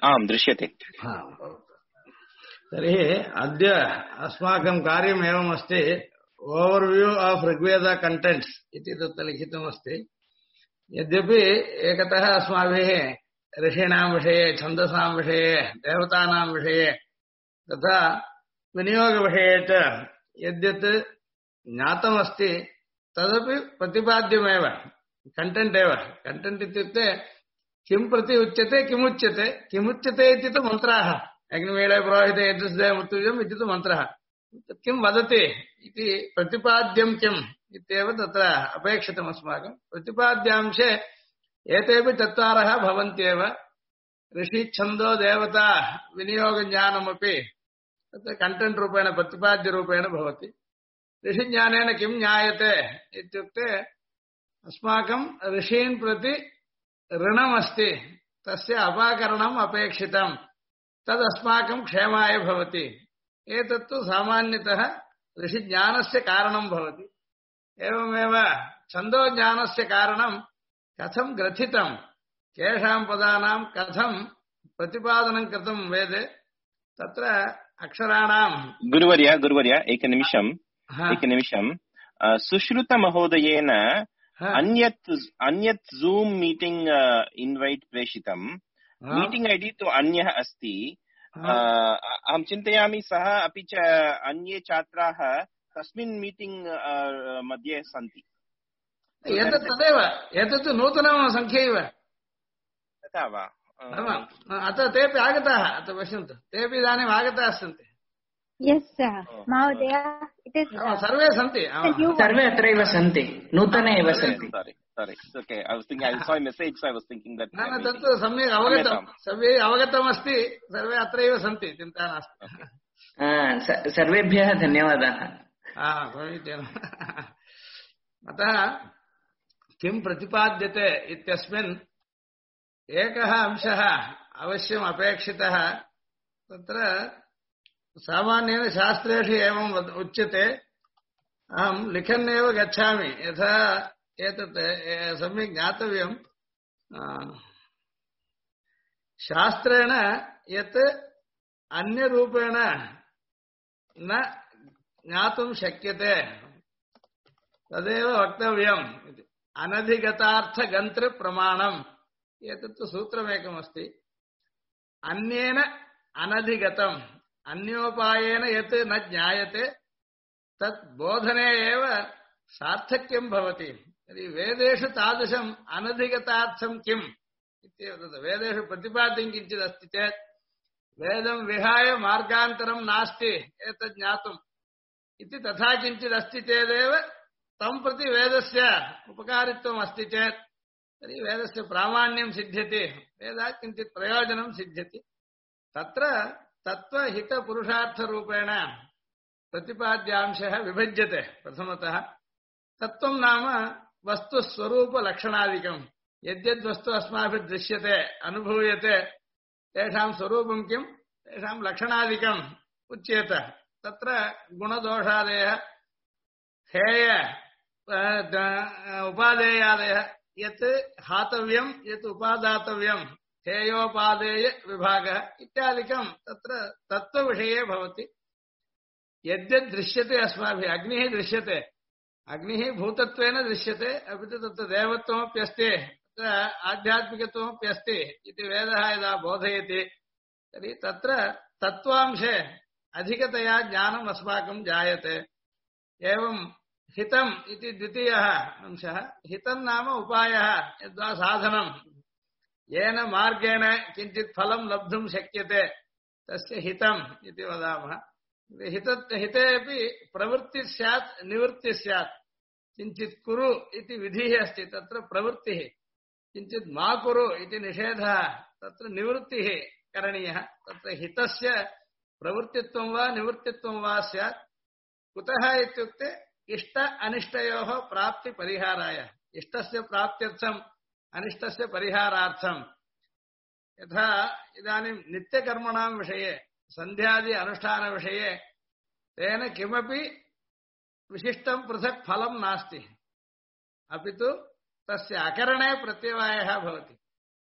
आम् दृश्यते। तर्हि अद्य अस्माकं कार्यम् एवमस्ति, ओवर्व्यू आफ् ऋग्वेद कण्टेण्ट्स् इति तत्र लिखितमस्ति। यद्यपि एकतः अस्माभिः ऋषीणां विषये, छन्दसां विषये, देवतानां विषये तथा विनियोगविषये च यद्यत् ज्ञातमस्ति तदपि प्रतिपाद्यमेव, कण्टेण्ट् एव। कण्टेण्ट् इत्युक्ते किं प्रति उच्यते, किमुच्यते, किमुच्यते इति तु मन्त्राः, अग्निमीळे पुरोहिते यजुषे मृत्युजम् इति तु मन्त्रः। किं वदति इति प्रतिपाद्यं किम् इत्येव तत्र अपेक्षितम् अस्माकं। प्रतिपाद्यांशे एतेपि चत्वारः भवन्त्येव। ऋषि, छन्दो, देवता, विनियोगज्ञानमपि तत्र कण्टेण्ट् रूपेण प्रतिपाद्यरूपेण भवति। ऋषिज्ञानेन किं ज्ञायते इत्युक्ते अस्माकं ऋषीन् प्रति ऋणमस्ति, तस्य अपाकरणम् अपेक्षितम्, तदस्माकं क्षेमाय भवति। एतत्तु सामान्यतः ऋषिज्ञानस्य कारणं भवति। एवमेव छन्दोज्ञानस्य कारणं कथं ग्रथितं, केषां पदानां कथं प्रतिपादनं कृतं वेदे, तत्र अक्षराणां। गुरुवर्य एकनिमिषं सुश्रुतमहोदयेन अन्यत् जूम् मीटिंग इन्वैट् प्रेषितं। मीटिंग ऐडी तु अन्यः अस्ति। अहं चिन्तयामि सः अपि च अन्ये छात्राः तस्मिन् मीटिंग मध्ये सन्ति। एतत् तदेव, एतत् नूतनं सङ्ख्यैव। तथा वा? अत्र तेपि आगताः, अत्र पश्यन्तु, तेपि इदानीम् आगताः सन्ति। महोदय, सर्वे सन्ति, सर्वे अत्रैव सन्ति, नूतने एव सन्ति। Okay, I was thinking, I saw a message, so I was thinking that. न तत्तु सम्यक् अवगतं, सर्वे अवगतमस्ति, सर्वे अत्रैव सन्ति, चिन्ता नास्ति। सर्वेभ्यः धन्यवादाः। समीचीनम्। अतः किं प्रतिपाद्यते इत्यस्मिन् एकः अंशः अवश्यम् अपेक्षितः। तत्र सामान्येन शास्त्रेषु एवम् उच्यते, अहं लिखन्नेव गच्छामि, यथा एतत् सम्यक् ज्ञातव्यम्। शास्त्रेण यत् अन्यरूपेण न ज्ञातुं शक्यते तदेव वक्तव्यम् इति। अनधिगतार्थगन्त्रप्रमाणम्, एतत्तु सूत्रमेकमस्ति। अन्येन अनधिगतम्, अन्योपायेन यत् न ज्ञायते तत् बोधने एव सार्थक्यं भवति। यदि वेदेषु तादृशम् अनधिगतार्थं किम् इत्येव, वेदेषु प्रतिपाद्यं किञ्चित् अस्ति चेत् वेदं विहाय मार्गान्तरं नास्ति एतत् ज्ञातुम् इति, तथा किञ्चित् अस्ति चेदेव तं प्रति वेदस्य उपकारित्वम् अस्ति चेत् तर्हि वेदस्य प्रामाण्यं सिद्ध्यति, वेदात् किञ्चित् प्रयोजनं सिद्ध्यति। तत्र तत्त्वहितपुरुषार्थरूपेण प्रतिपाद्यांशः विभज्यते। प्रथमतः तत्त्वं नाम वस्तुस्वरूपलक्षणादिकम्। यद्यद्वस्तु अस्माभिः दृश्यते, अनुभूयते, तेषां स्वरूपं किं, तेषां लक्षणादिकम् उच्येत। तत्र गुणदोषादयः, हेय उपादेयादयः, यत् हातव्यं यत् उपादातव्यं, हेयोपादेय विभागः इत्यादिकं तत्र तत्त्वविषये भवति। यद्यद् दृश्यते अस्माभिः, अग्निः दृश्यते, अग्निः भूतत्वेन दृश्यते, अपि तु तत्र देवत्वमप्यस्ति, तत्र आध्यात्मिकत्वमप्यस्ति इति वेदः यदा बोधयति तर्हि तत्र तत्त्वांशे अधिकतया ज्ञानम् अस्माकं जायते। एवं हितम् इति द्वितीयः अंशः। हितं नाम उपायः, यद्वा साधनं, येन मार्गेण किञ्चित् फलं लब्धुं शक्यते, तस्य हितम् इति वदामः। हिते अपि प्रवृत्तिः स्यात्, निवृत्तिः स्यात्। किञ्चित् कुरु इति विधिः अस्ति, तत्र प्रवृत्तिः। किञ्चित् मा कुरु इति निषेधः, तत्र निवृत्तिः करणीयः। तत्र हितस्य प्रवृत्तित्वं वा निवृत्तित्वं वा स्यात्। कुतः इत्युक्ते इष्ट अनिष्टयोः प्राप्तिपरिहाराय, इष्टस्य प्राप्त्यर्थम् अनिष्टस्य परिहारार्थम्। यथा इदानीं नित्यकर्मणां विषये, सन्ध्यादि अनुष्ठानविषये तेन किमपि विशिष्टं पृथक् फलं नास्ति, अपि तु तस्य अकरणे प्रत्यवायः भवति।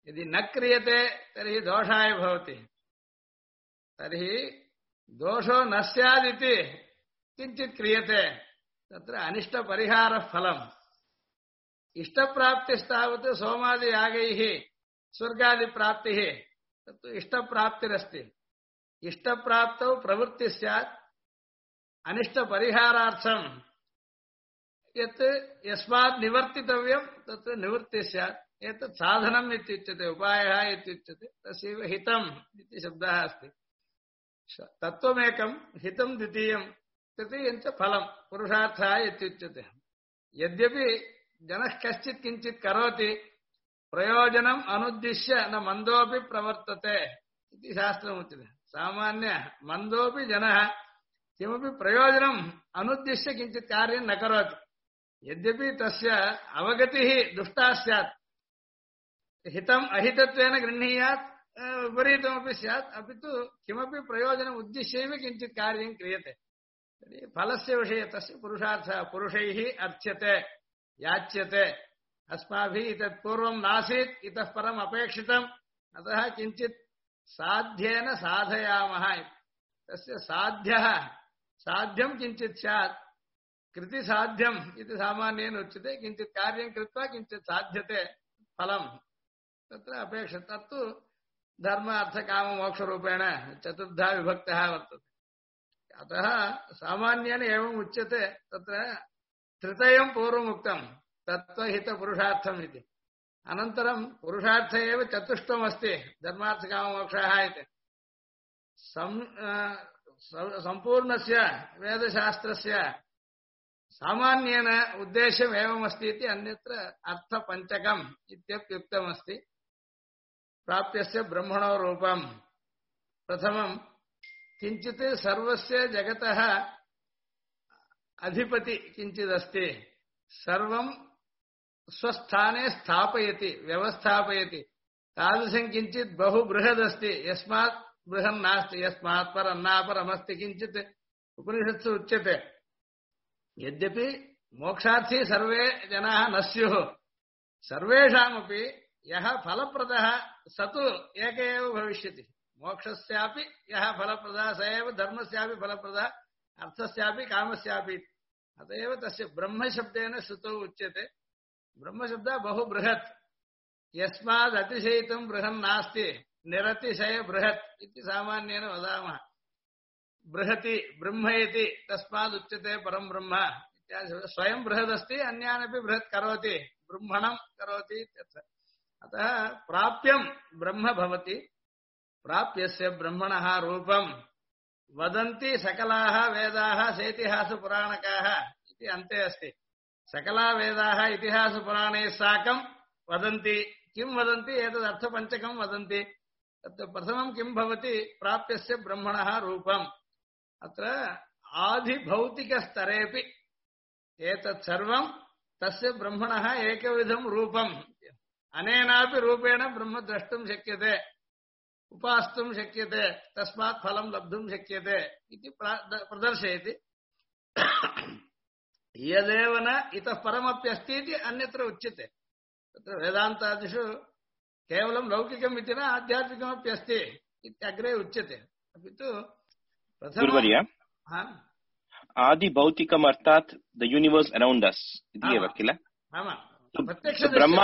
यदि न क्रियते तर्हि दोषाय भवति तर्हि दोषो न स्यादिति किञ्चित् क्रियते तत्र अनिष्टपरिहारः फलम् इष्टप्राप्तिस्तावत् सोमादियागैः स्वर्गादिप्राप्तिः तत्तु इष्टप्राप्तिरस्ति इष्टप्राप्तौ प्रवृत्तिः स्यात् अनिष्टपरिहारार्थं यत् यस्मात् निवर्तितव्यं तत्र निवृत्तिः स्यात् एतत् साधनम् इत्युच्यते उपायः इत्युच्यते तस्यैव हितम् इति शब्दः अस्ति तत्त्वमेकं हितं द्वितीयं तृतीयं च फलं पुरुषार्थः इत्युच्यते यद्यपि जनः कश्चित् किञ्चित् करोति प्रयोजनम् अनुद्दिश्य न मन्दोऽपि प्रवर्तते इति शास्त्रमुच्यते सामान्य मन्दोऽपि जनः किमपि प्रयोजनम् अनुद्दिश्य किञ्चित् कार्यं न करोति यद्यपि तस्य अवगतिः दुष्टा स्यात् हितम् अहितत्वेन गृह्णीयात् विपरीतमपि स्यात् अपि तु किमपि प्रयोजनम् उद्दिश्यैव किञ्चित् कार्यं क्रियते फलस्य विषये तस्य पुरुषार्थः पुरुषैः अर्च्यते याच्यते अस्माभिः इतत् पूर्वं नासीत् इतः परम् अपेक्षितम् अतः किञ्चित् साध्येन साधयामः तस्य साध्यं किञ्चित् स्यात् कृतिसाध्यम् इति सामान्येन उच्यते किञ्चित् कार्यं कृत्वा किञ्चित् साध्यते फलं तत्र अपेक्षितं तत्तु धर्म अर्थ काम मोक्षरूपेण चतुर्धा विभक्तः वर्तते अतः सामान्येन एवम् उच्यते तत्र तृतीयं पूर्वमुक्तं तत्त्वहितपुरुषार्थम् इति अनन्तरं पुरुषार्थ एव चतुष्टयम् अस्ति धर्मार्थ काम मोक्षः इति सम्पूर्णस्य वेदशास्त्रस्य सामान्येन उद्देश्यम् एवमस्ति इति अन्यत्र अर्थपञ्चकम् इत्यप्युक्तमस्ति प्राप्यस्य ब्रह्मणो रूपम् प्रथमं किञ्चित् सर्वस्य जगतः अधिपति किञ्चिदस्ति सर्वं स्वस्थाने स्थापयति व्यवस्थापयति तादृशं किञ्चित् बहु बृहदस्ति यस्मात् बृहन् नास्ति यस्मात् परं नापरमस्ति किञ्चित् उपनिषत्सु उच्यते यद्यपि मोक्षार्थी सर्वे जनाः न स्युः सर्वेषामपि यः फलप्रदः स तु एक एव भविष्यति मोक्षस्यापि यः फलप्रदः स एव धर्मस्यापि फलप्रदः अर्थस्यापि कामस्यापि अत एव तस्य ब्रह्मशब्देन श्रुतौ उच्यते ब्रह्मशब्दः बहु बृहत् यस्माद् अतिशयितुं बृहन् नास्ति निरतिशय बृहत् इति सामान्येन वदामः बृहति ब्रह्मयति तस्माद् उच्यते परं ब्रह्म स्वयं बृहदस्ति अन्यानपि बृहत् करोति ब्रह्मणं करोति इत्यर्थः अतः प्राप्यं ब्रह्म भवति प्राप्यस्य ब्रह्मणः रूपं वदन्ति सकलाः वेदाः सेतिहासपुराणकाः इति अन्ते अस्ति सकला वेदाः इतिहासपुराणैः साकं वदन्ति किं वदन्ति एतदर्थपञ्चकं वदन्ति तत् प्रथमं किं भवति प्राप्यस्य ब्रह्मणः रूपम् अत्र आधिभौतिकस्तरेपि एतत् सर्वं तस्य ब्रह्मणः एकविधं रूपम् अनेनापि रूपेण ब्रह्म द्रष्टुं शक्यते उपास्तुं शक्यते तस्मात् फलं लब्धुं शक्यते इति प्रदर्शयति यदेव न इतः परमप्यस्ति इति अन्यत्र उच्यते तत्र वेदान्तादिषु केवलं लौकिकम् इति न आध्यात्मिकमपि अस्ति इत्यग्रे उच्यते अपि तु गुरुवर्य आदिभौतिकम् अर्थात् द यूनिवर्स् अराउण्ड् अस् इति एव किल ब्रह्मा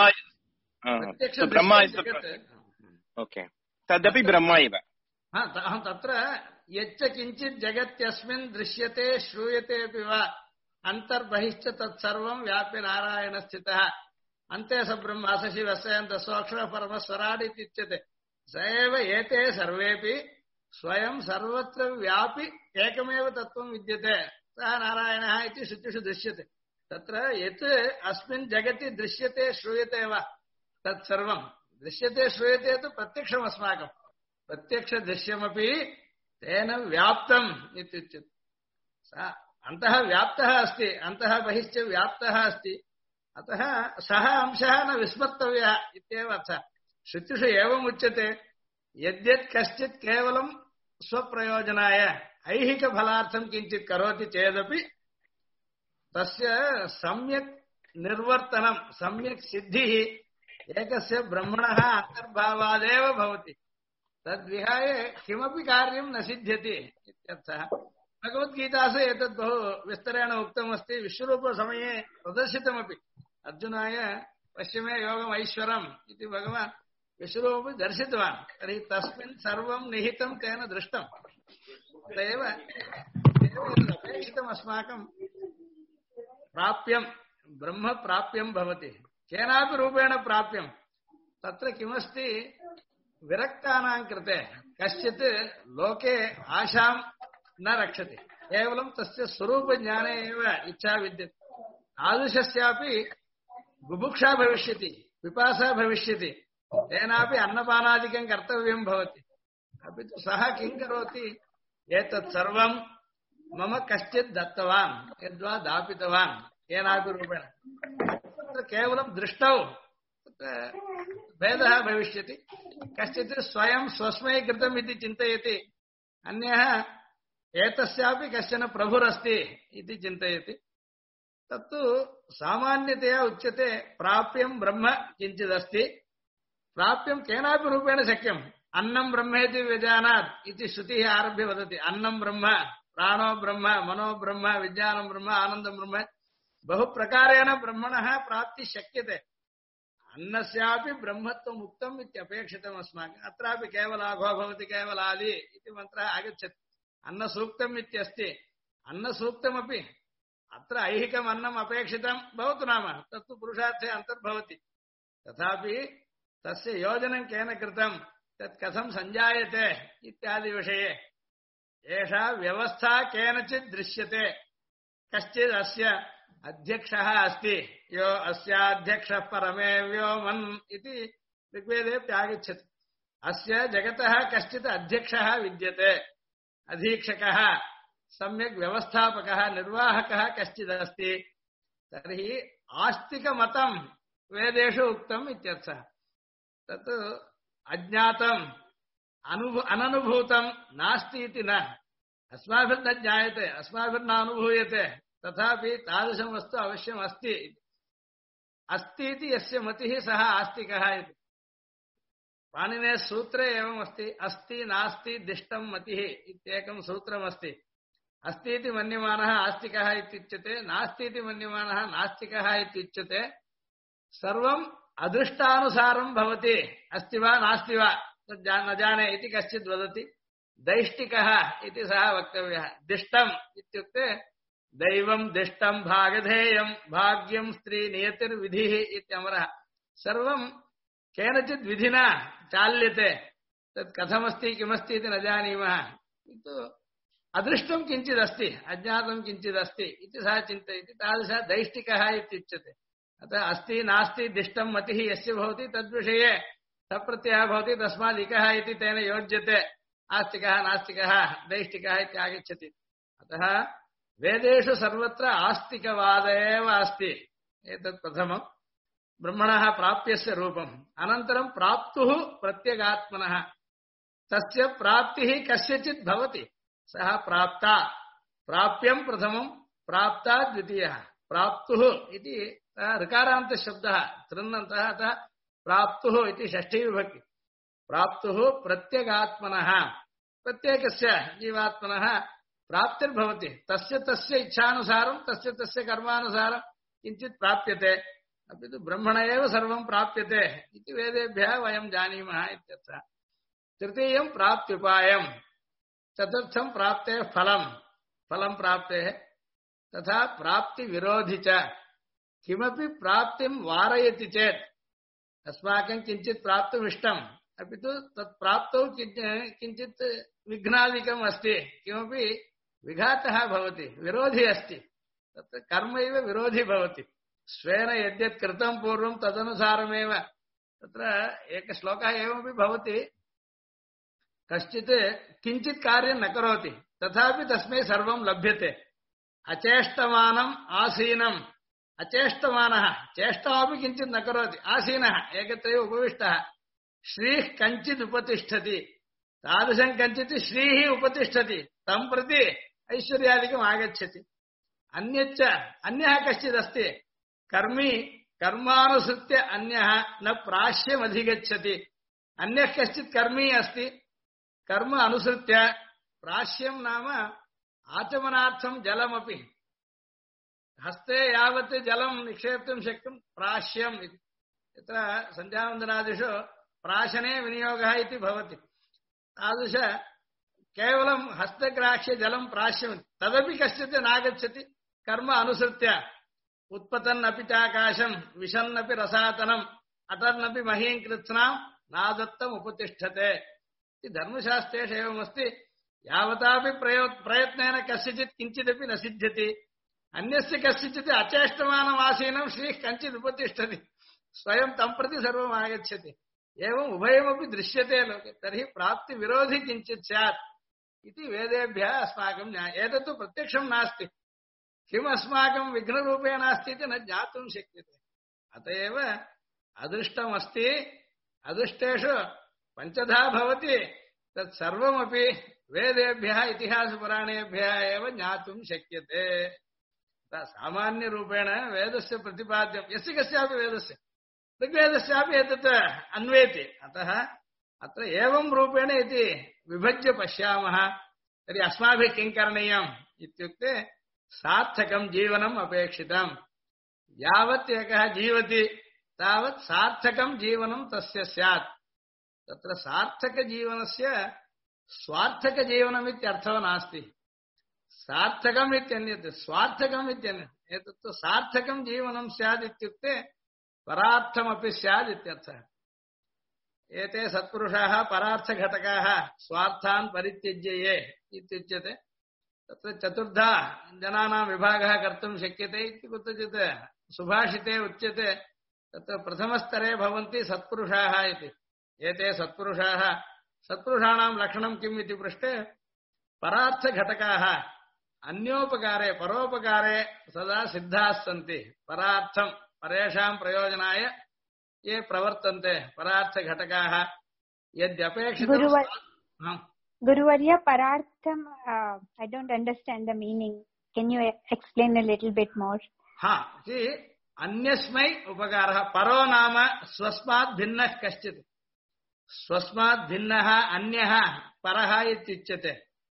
ओके तदपि ब्रह्म एव अहं तत्र यच्च किञ्चित् जगत्यस्मिन् दृश्यते श्रूयतेऽपि वा अन्तर्बहिश्च तत्सर्वं व्याप्य नारायणस्थितः अन्ते स ब्रह्म स शिवः स सोऽक्षरः परमः स्वराट् इत्युच्यते स एव एते सर्वेपि स्वयं सर्वत्र व्यापि एकमेव तत्त्वं विद्यते सः नारायणः इति श्रुतिषु दृश्यते तत्र यत् अस्मिन् जगति दृश्यते श्रूयते वा तत्सर्वं दृश्यते श्रूयते तु प्रत्यक्षम् अस्माकं प्रत्यक्षदृश्यमपि तेन व्याप्तम् इत्युच्यते अन्तः व्याप्तः अस्ति अन्तः बहिश्च व्याप्तः अस्ति अतः सः अंशः न विस्मर्तव्यः इत्येव अर्थः श्रुतिषु एवम् उच्यते यद्यत् कश्चित् केवलं स्वप्रयोजनाय ऐहिकफलार्थं किञ्चित् करोति चेदपि तस्य सम्यक् निर्वर्तनं सम्यक् सिद्धिः एकस्य ब्रह्मणः अन्तर्भावादेव भवति तद्विहाय किमपि कार्यं न सिद्ध्यति इत्यर्थः भगवद्गीतासु एतद् बहु विस्तरेण उक्तमस्ति विश्वरूपसमये प्रदर्शितमपि अर्जुनाय पश्चिमे योगमैश्वरम् इति भगवान् विश्वरूपं दर्शितवान् तर्हि तस्मिन् सर्वं निहितं तेन दृष्टम् अत एव अपेक्षितम् अस्माकं प्राप्यं ब्रह्म प्राप्यं भवति केनापि रूपेण प्राप्यं तत्र किमस्ति विरक्तानां कृते कश्चित् लोके आशां न रक्षति केवलं तस्य स्वरूपज्ञाने एव इच्छा विद्यते तादृशस्यापि बुभुक्षा भविष्यति पिपासा भविष्यति तेनापि अन्नपानादिकं कर्तव्यं भवति अपि तु सः किं करोति एतत् सर्वं मम कश्चित् दत्तवान् यद्वा दापितवान् केनापि रूपेण तत्र केवलं दृष्टौ भेदः भविष्यति कश्चित् स्वयं स्वस्मै कृतम् इति चिन्तयति अन्यः एतस्यापि कश्चन प्रभुरस्ति इति चिन्तयति तत्तु सामान्यतया उच्यते प्राप्यं ब्रह्म किञ्चिदस्ति प्राप्यं केनापि रूपेण शक्यम् अन्नं ब्रह्मेति व्यजानात् इति श्रुतिः आरभ्य वदति अन्नं ब्रह्म प्राणो ब्रह्म मनो ब्रह्म विज्ञानं ब्रह्म आनन्दं ब्रह्म बहुप्रकारेण ब्रह्मणः प्राप्तिः शक्यते अन्नस्यापि ब्रह्मत्वम् उक्तम् इत्यपेक्षितम् अस्माकम् अत्रापि केवलाघो भवति केवलादि इति मन्त्रः आगच्छति अन्नसूक्तम् इत्यस्ति अन्नसूक्तमपि अत्र ऐहिकम् अन्नम् अपेक्षितं भवतु नाम तत्तु पुरुषार्थे अन्तर्भवति तथापि तस्य योजनं केन कृतं तत् कथं सञ्जायते इत्यादि विषये एषा व्यवस्था केनचित् दृश्यते कश्चित् अस्य अध्यक्षः अस्ति यो अस्याध्यक्षः परमे व्योमन् इति ऋग्वेदेऽप्यागच्छति अस्य जगतः कश्चित् अध्यक्षः विद्यते अधीक्षकः सम्यक् व्यवस्थापकः निर्वाहकः कश्चिदस्ति तर्हि आस्तिकमतं वेदेषु उक्तम् इत्यर्थः तत् अज्ञातम् अननुभूतं नास्ति इति न अस्माभिर्न ज्ञायते अस्माभिर्न अनुभूयते तथापि तादृशं वस्तु अवश्यम् अस्ति अस्ति इति यस्य मतिः सः आस्तिकः इति पाणिनेः सूत्रे एवम् अस्ति अस्ति नास्ति दिष्टं मतिः इत्येकं सूत्रमस्ति अस्ति इति मन्यमानः आस्तिकः इत्युच्यते नास्ति इति मन्यमानः नास्तिकः इत्युच्यते सर्वम् अदृष्टानुसारं भवति अस्ति वा नास्ति वा तद् न जाने इति कश्चित् वदति दैष्टिकः इति सः वक्तव्यः दिष्टम् इत्युक्ते दैवं दिष्टं भागधेयं भाग्यं स्त्री नियतिर्विधिः इत्यमरः सर्वं केनचित् विधिना चाल्यते तत् कथमस्ति किमस्ति इति न जानीमः किन्तु अदृष्टं किञ्चिदस्ति अज्ञातं किञ्चिदस्ति इति सः चिन्तयति तादृशः दैष्टिकः इत्युच्यते अतः अस्ति नास्ति दिष्टं मतिः यस्य भवति तद्विषये सप्रत्ययः भवति तस्मात् इकः इति तेन योज्यते आस्तिकः नास्तिकः दैष्टिकः इत्यागच्छति अतः वेदेषु सर्वत्र आस्तिकवाद एव अस्ति एतत् प्रथमं ब्रह्मणः प्राप्यस्य रूपम् अनन्तरं प्राप्तुः प्रत्यगात्मनः तस्य प्राप्तिः कस्यचित् भवति सः प्राप्ता प्राप्यं प्रथमं प्राप्ता द्वितीयः प्राप्तुः इति ऋकारान्तशब्दः तृन्नन्तः अतः प्राप्तुः इति षष्ठी विभक्ति प्राप्तुः प्रत्यगात्मनः प्रत्येकस्य जीवात्मनः प्राप्तिर्भवति तस्य तस्य इच्छानुसारं तस्य तस्य कर्मानुसारं किञ्चित् प्राप्यते अपि तु ब्रह्मण एव सर्वं प्राप्यते इति वेदेभ्यः वयं जानीमः इत्यर्थः तृतीयं प्राप्त्युपायं चतुर्थं प्राप्तेः फलं प्राप्तेः तथा प्राप्तिविरोधि च किमपि प्राप्तिं वारयति चेत् अस्माकं किञ्चित् प्राप्तुमिष्टम् अपि तु तत् प्राप्तौ किञ्चित् विघ्नादिकम् अस्ति किमपि विघातः भवति विरोधी अस्ति तत्र कर्म इव विरोधी भवति स्वेन यद्यत् कृतं पूर्वं तदनुसारमेव तत्र एकश्लोकः एवमपि भवति कश्चित् किञ्चित् कार्यं न करोति तथापि तस्मै सर्वं लभ्यते अचेष्टमानम् आसीनम् अचेष्टमानः चेष्टामपि किञ्चित् न करोति आसीनः एकत्रैव उपविष्टः श्रीः कञ्चित् उपतिष्ठति तादृशं कञ्चित् श्रीः उपतिष्ठति तं प्रति ऐश्वर्यादिकम् आगच्छति अन्यच्च अन्यः कश्चिदस्ति कर्मी कर्मानुसृत्य अन्यः न प्राश्यमधिगच्छति अन्यः कश्चित् कर्मी अस्ति कर्म अनुसृत्य प्राश्यं नाम आचमनार्थं जलमपि हस्ते यावत् जलं निक्षेप्तुं शक्यं प्राश्यम् इति यत्र सन्ध्यावन्दनादिषु प्राशने विनियोगः इति भवति तादृश केवलं हस्तग्राह्य जलं प्राश्यम् तदपि कश्चित् नागच्छति कर्म अनुसृत्य उत्पतन्नपि चाकाशं विशन्नपि रसातनम् अटन्नपि महीं कृत्स्नां नादत्तम् उपतिष्ठते इति धर्मशास्त्रेषु एवमस्ति यावतापि प्रयत्नेन कस्यचित् किञ्चिदपि न सिद्ध्यति अन्यस्य कस्यचित् अचेष्टमानमासीनं श्रीः कञ्चित् उपतिष्ठति स्वयं तं प्रति सर्वम् आगच्छति एवम् उभयमपि दृश्यते लोके तर्हि प्राप्तिविरोधि किञ्चित् स्यात् इति वेदेभ्यः अस्माकं न्यायः एतत्तु प्रत्यक्षं नास्ति किम् अस्माकं विघ्नरूपेण अस्ति इति न ज्ञातुं शक्यते अत एव अदृष्टमस्ति अदृष्टेषु पञ्चधा भवति तत् सर्वमपि वेदेभ्यः इतिहासपुराणेभ्यः एव ज्ञातुं शक्यते सामान्यरूपेण वेदस्य प्रतिपाद्यं यस्य कस्यापि वेदस्य ऋग्वेदस्यापि एतत् अन्वेति अतः अत्र एवं रूपेण इति विभज्य पश्यामः तर्हि अस्माभिः किं करणीयम् इत्युक्ते सार्थकं जीवनम् अपेक्षितम् यावत् एकः जीवति तावत् सार्थकं जीवनं तस्य स्यात् तत्र सार्थकजीवनस्य स्वार्थकजीवनमित्यर्थो नास्ति सार्थकम् इत्यन्यत् स्वार्थकम् इत्यन्यत् एतत्तु सार्थकं जीवनं स्यात् इत्युक्ते परार्थमपि स्यात् इत्यर्थः एते सत्पुरुषाः परार्थघटकाः स्वार्थान् परित्यज्य ये इत्युच्यते तत्र चतुर्धा जनानां विभागः कर्तुं शक्यते इति कुत्रचित् सुभाषिते उच्यते तत्र प्रथमस्तरे भवन्ति सत्पुरुषाः इति एते सत्पुरुषाः सत्पुरुषाणां लक्षणं किम् इति पृष्टे परार्थघटकाः अन्योपकारे परोपकारे सदा सिद्धाः सन्ति परार्थं परेषां प्रयोजनाय ये प्रवर्तन्ते परार्थघटकाः यद्यपेक्षितं Guruvarya, Parartham, I don't understand the meaning. Can you explain a little bit more? हाँ, कि अन्यस्मै उपकारः परो नाम स्वस्मात् भिन्नः कश्चित् स्वस्मात् भिन्नः अन्यः परः इत्युच्यते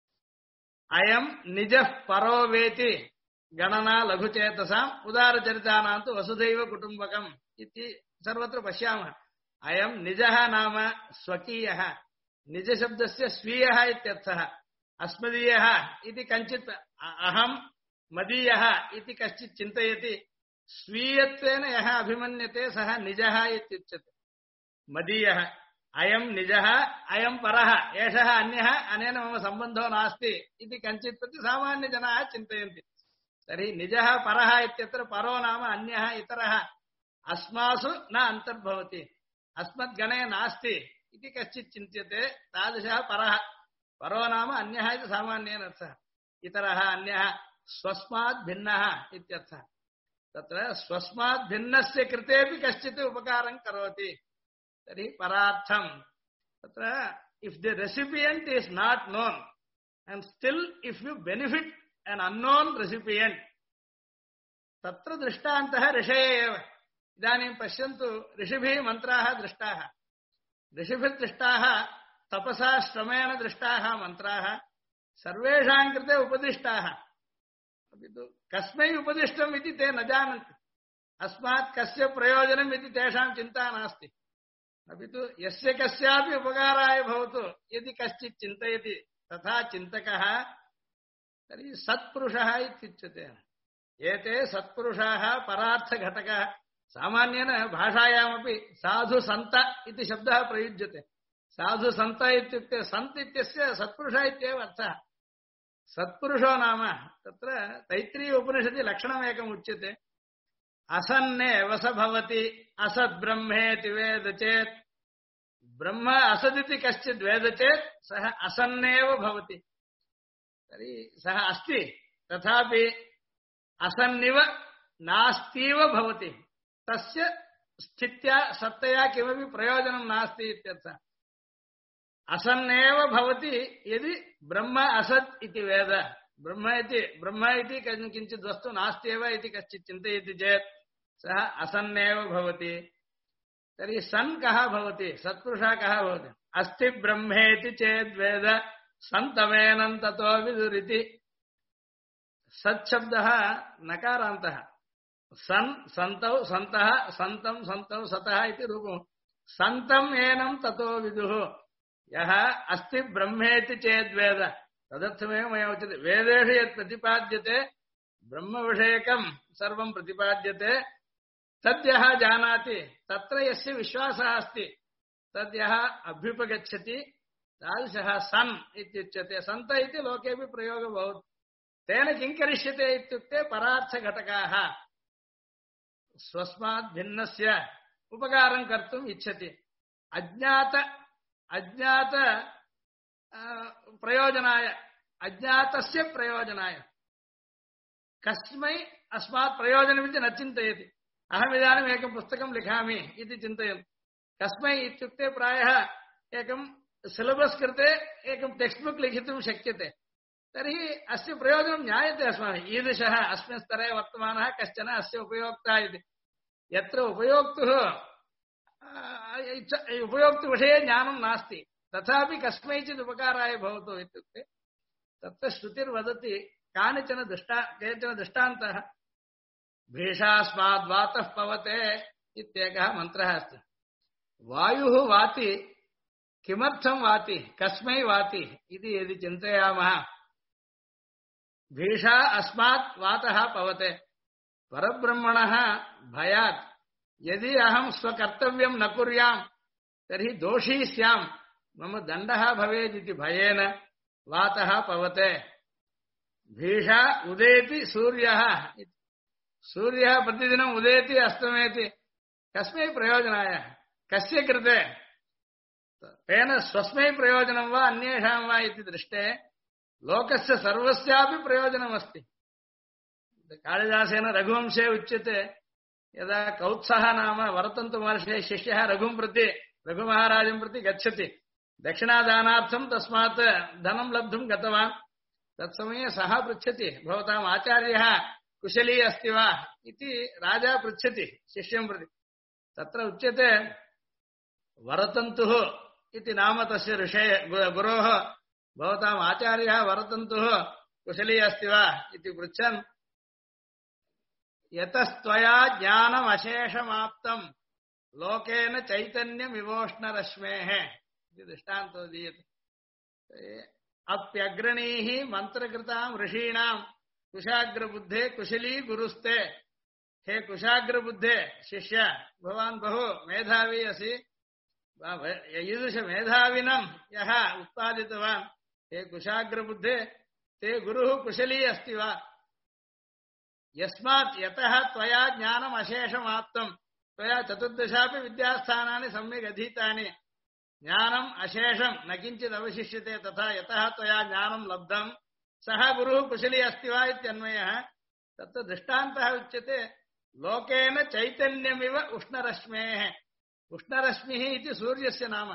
अयं निजः परो वेति गणना लघुचेतसाम् उदारचरितानां तु वसुधैव कुटुम्बकम् इति सर्वत्र पश्यामः अयं निजः नाम स्वकीयः निजशब्दस्य स्वीयः इत्यर्थः अस्मदीयः इति कञ्चित् अहं मदीयः इति कश्चित् चिन्तयति स्वीयत्वेन यः अभिमन्यते सः निजः इत्युच्यते मदीयः अयं निजः अयं परः एषः अन्यः अनेन मम सम्बन्धो नास्ति इति कञ्चित् प्रति सामान्यजनाः चिन्तयन्ति तर्हि निजः परः इत्यत्र परो नाम अन्यः इतरः अस्मासु न अन्तर्भवति अस्मद्गणे नास्ति इति कश्चित् चिन्त्यते तादृशः परः परो नाम अन्यः इति सामान्येन अर्थः इतरः अन्यः स्वस्मात् भिन्नः इत्यर्थः तत्र स्वस्मात् भिन्नस्य कृतेपि कश्चित् उपकारं करोति तर्हि परार्थं तत्र if the recipient is not known and still if you benefit an unknown recipient तत्र दृष्टान्तः ऋषये एव इदानीं पश्यन्तु ऋषिभिः मन्त्राः दृष्टाः ऋषिभिर्दृष्टाः तपसा श्रमेण दृष्टाः मन्त्राः सर्वेषां कृते उपदिष्टाः अपि तु कस्मै उपदिष्टम् इति ते न जानन्ति अस्मात् कस्य प्रयोजनम् इति तेषां चिन्ता नास्ति अपि तु यस्य कस्यापि उपकाराय भवतु यदि कश्चित् चिन्तयति तथा चिन्तकः तर्हि सत्पुरुषः इत्युच्यते एते सत्पुरुषाः परार्थघटकः सामान्येन भाषायामपि साधु सन्त इति शब्दः प्रयुज्यते साधु सन्त इत्युक्ते सन्त इत्यस्य सत्पुरुषः इत्येव अर्थः सत्पुरुषो नाम तत्र तैत्रीय उपनिषदि लक्षणमेकम् उच्यते असन्नेव स भवति असद्ब्रह्मेति वेद चेत् ब्रह्म असदिति कश्चित् वेद चेत् सः असन्नेव भवति तर्हि सः अस्ति तथापि असन्निव नास्तीव भवति तस्य स्थित्या सत्तया किमपि प्रयोजनं नास्ति इत्यर्थः असन्नेव भवति यदि ब्रह्म असत् इति वेद ब्रह्म इति किञ्चित् वस्तु नास्त्येव इति कश्चित् चिन्तयति चेत् सः असन्नेव भवति तर्हि सन् कः भवति सत्पुरुषः कः भवति अस्ति ब्रह्मेति चेद्वेद सन्तमेनं ततो विदुरिति सच्छब्दः नकारान्तः सन् सन्तौ सन्तः सन्तं सन्तौ सतः इति रूपम् सन्तम् एनं ततो विदुः यः अस्ति ब्रह्मेति चेद्वेद तदर्थमेव मया उच्यते वेदेषु यत् प्रतिपाद्यते ब्रह्मविषयकं सर्वं प्रतिपाद्यते तद्यः जानाति तत्र यस्य विश्वासः अस्ति तद्यः अभ्युपगच्छति तादृशः सन् इत्युच्यते सन्त इति लोकेऽपि प्रयोगः भवति तेन किं करिष्यते इत्युक्ते परार्थघटकाः स्वस्मात् भिन्नस्य उपकारं कर्तुम् इच्छति अज्ञात प्रयोजनाय अज्ञातस्य प्रयोजनाय कस्मै अस्मात् प्रयोजनमिति न चिन्तयति अहमिदानीम् एकं पुस्तकं लिखामि इति चिन्तयन् कस्मै इत्युक्ते प्रायः एकं सिलेबस् कृते एकं टेक्स्ट् बुक् लिखितुं शक्यते तर्हि अस्य प्रयोजनं ज्ञायते अस्माभिः ईदृशः अस्मिन् स्तरे वर्तमानः कश्चन अस्य उपयोक्ता इति यत्र उपयोक्तुविषये ज्ञानं नास्ति तथापि कस्मैचित् उपकाराय भवतु इत्युक्ते तत्र श्रुतिर्वदति केचन दृष्टान्तः भीषास्माद् वातः पवते इत्येकः मन्त्रः अस्ति वायुः वाति किमर्थं वाति कस्मै वाति इति यदि चिन्तयामः भीषा अस्मात् वातः पवते परब्रह्मणः भयात् यदि अहं स्वकर्तव्यं न कुर्यां तर्हि दोषी स्यां मम दण्डः भवेत् इति भयेन वातः पवते भीषा उदेति सूर्यः सूर्यः प्रतिदिनम् उदेति अस्तमेति कस्मै प्रयोजनाय कस्य कृते तेन स्वस्मै प्रयोजनं वा अन्येषां वा इति दृष्टे लोकस्य सर्वस्यापि प्रयोजनमस्ति कालिदासेन रघुवंशे उच्यते यदा कौत्सः नाम वरतन्तुमहर्षेः शिष्यः रघुमहाराजं प्रति गच्छति दक्षिणादानार्थं तस्मात् धनं लब्धुं गतवान् तत्समये सः पृच्छति भवताम् आचार्यः कुशली अस्ति वा इति राजा पृच्छति शिष्यं प्रति तत्र उच्यते वरतन्तुः इति नाम तस्य ऋषेः गुरोः भवताम् आचार्यः वरतन्तुः कुशली अस्ति वा इति पृच्छन् यतस्त्वया ज्ञानमशेषमाप्तं लोकेन चैतन्यमिवोष्णरश्मेः इति दृष्टान्तो दीयते अप्यग्रणीः मन्त्रकृतां ऋषीणां कुशाग्रबुद्धे कुशली गुरुस्ते हे कुशाग्रबुद्धे शिष्य भवान् बहु मेधावी असि ईदृश मेधाविनं यः उत्पादितवान् हे कुशाग्रबुद्धे ते गुरुः कुशली अस्ति वा यस्मात् यतः त्वया ज्ञानम् अशेषमाप्तं त्वया 14 विद्यास्थानानि सम्यक् अधीतानि ज्ञानम् अशेषं न किञ्चित् अवशिष्यते तथा यतः त्वया ज्ञानं लब्धं सः गुरुः कुशली अस्ति वा इत्यन्वयः तत्र दृष्टान्तः उच्यते लोकेन चैतन्यमिव उष्णरश्मेः उष्णरश्मिः इति सूर्यस्य नाम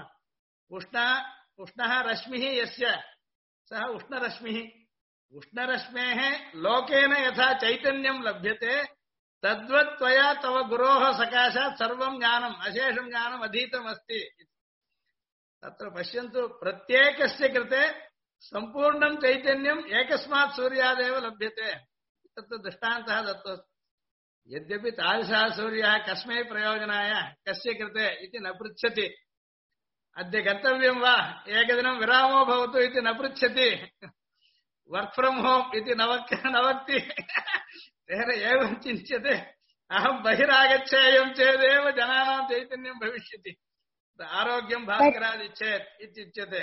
उष्णः रश्मिः यस्य सः उष्णरश्मिः उष्णरश्मेः लोकेन यथा चैतन्यं लभ्यते तद्वत् त्वया तव गुरोः सकाशात् सर्वं ज्ञानम् अशेषं ज्ञानम् अधीतमस्ति तत्र पश्यन्तु प्रत्येकस्य कृते सम्पूर्णं चैतन्यम् एकस्मात् सूर्यादेव लभ्यते तत्र दृष्टान्तः दत्तः यद्यपि तादृशः सूर्यः कस्मै प्रयोजनाय कस्य कृते इति न पृच्छति अद्य गन्तव्यं वा एकदिनं विरामो भवतु इति न पृच्छति वर्क फ्रॉम होम इति न वक्ति तेन एवं चिन्त्यते अहं बहिरागच्छेयं चेदेव जनानां चैतन्यं भविष्यति आरोग्यं भास्करादिच्छेत् इत्युच्यते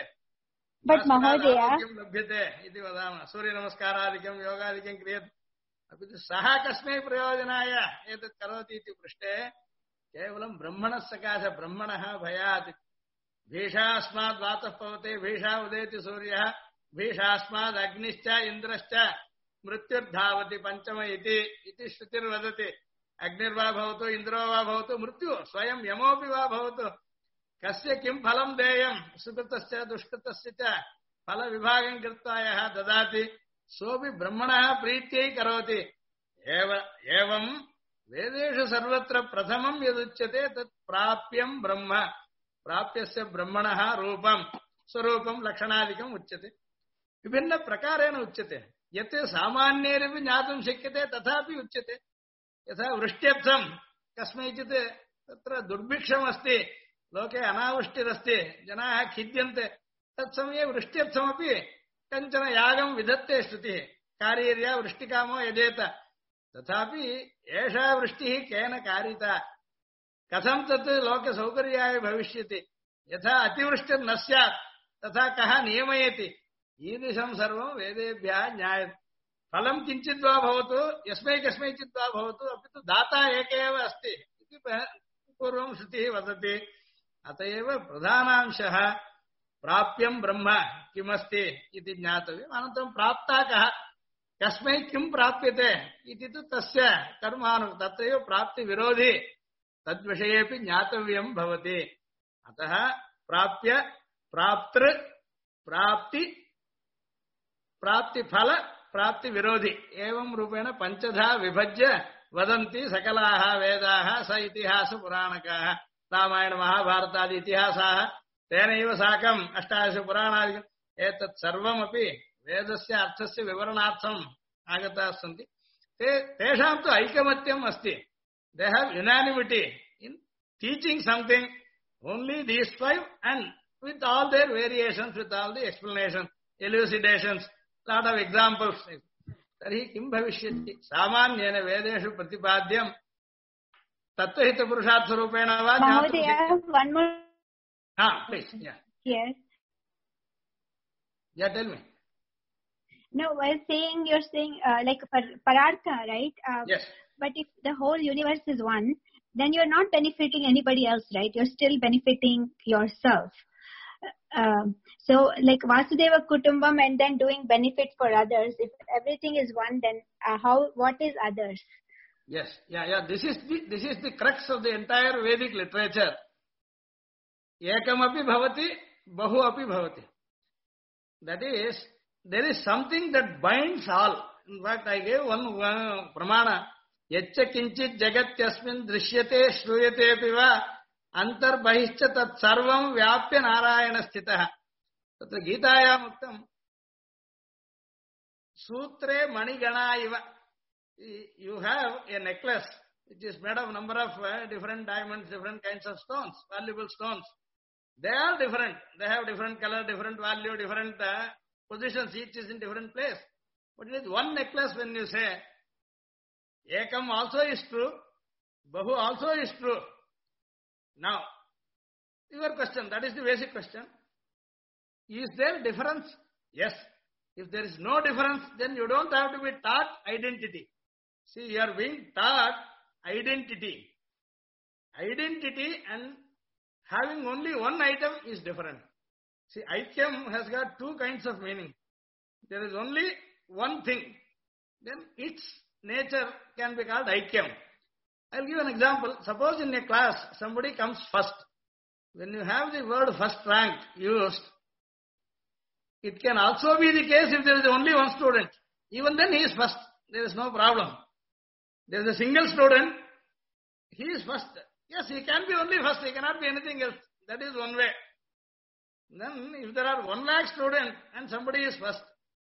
आरोग्यं लभ्यते इति वदामः सूर्यनमस्कारादिकं योगादिकं क्रियते अपि तु सः कस्मै प्रयोजनाय एतत् करोति इति पृष्टे केवलं ब्रह्मणः सकाश ब्रह्मणः भयात् भीषास्माद् वातः पवते भीषा उदेति सूर्यः भीषास्माद् अग्निश्च इन्द्रश्च मृत्युर्धावति पञ्चम इति श्रुतिर्वदति अग्निर्वा भवतु इन्द्रो वा भवतु मृत्यु स्वयं यमोऽपि वा भवतु कस्य किं फलं देयं सुकृतस्य दुष्कृतस्य च फलविभागं कृत्वा यः ददाति सोऽपि ब्रह्मणः प्रीत्यै करोति एवं Vedeshu sarvatra prathamam yaduchyate tat prapyam brahma. Prapyasya brahmanaha rupam. Swarupam lakshanadikam uchyate. Vibhinna prakarena uchyate. Yate samanyerevi jnatum shakyate tathapi uchyate. Yatha vrishtyapsam kasmaichite tatra durbhiksham asti. Loke anavrushtirasti. Janaha khidyante. Tatsamye vrishtyapsamapi kanchana yagam vidatte shruti. Karirya vrishtikamo yadeta. तथापि एषा वृष्टिः केन कारिता कथं तत् लोकसौकर्याय भविष्यति यथा अतिवृष्टिर्न स्यात् तथा कः नियमयति ईदृशं सर्वं वेदेभ्यः ज्ञायते फलं किञ्चित् वा भवतु यस्मै कस्मैचित् वा भवतु अपि तु दाता एक एव अस्ति इति पूर्वं श्रुतिः वदति अत एव प्रधानांशः प्राप्यं ब्रह्म किमस्ति इति ज्ञातव्यम् अनन्तरं प्राप्ता कः कस्मै किं प्राप्यते इति तु तस्य कर्मानु तत्रैव प्राप्ति विरोधी तद्विषयेपि ज्ञातव्यं भवति अतः प्राप्य प्राप्तृ प्राप्ति प्राप्तिफल प्राप्ति विरोधी एवं रूपेण पंचधा विभज्य वदन्ति सकलाः वेदाः स इतिहास पुराणकाः रामायण महाभारत आदि इतिहासाः तेनैव साकम् अष्टादश पुराणादि एतत् सर्वमपि वेदस्य अर्थस्य विवरणार्थम् आगताः सन्ति तेषां तु ऐकमत्यम् अस्ति they have unanimity in teaching something only these five and with all their variations with all the explanations elucidations lot of examples तर्हि किं भविष्यति सामान्येन वेदेषु प्रतिपाद्यं तत्त्वहितपुरुषार्थरूपेण वा Mahodaya, one more. Please. Yes. Tell me. No, you're saying like parartha, right? Yes. But if the whole universe is one, then you're not benefiting anybody else, right? You're still benefiting yourself. So like Vasudeva Kutumbam and then doing benefit for others. If everything is one, then what is others? Yes. Yeah. This is the crux of the entire Vedic literature. Ekamapi bhavati, bahu api bhavati. That is, there is something that binds all. In fact, I gave one pramana. Yaccha kinchit jagatyasmin drishyate shruyate piva antar bahishcha tat sarvam vyapya narayana sthitah. Tatra Gitayam uktam sutre manigana iva. You have a necklace which is made of number of different diamonds, different kinds of stones, valuable stones. They are different. They have different color, different value, different positions. Each is in different place. But it is one necklace when you say, Ekam also is true, Bahu also is true. Now, your question, that is the basic question. Is there difference? Yes. If there is no difference, then you don't have to be taught identity. See, you are being taught identity. Identity and having only one item is different. See, Aikyam has got two kinds of meaning. There is only one thing. Then its nature can be called Aikyam. I will give an example. Suppose in a class, somebody comes first. When you have the word first rank used, it can also be the case if there is only one student. Even then he is first. There is no problem. There is a single student. He is first. Yes, he can be only first. He cannot be anything else. That is one way. Then if there are 1 lakh students and somebody is first,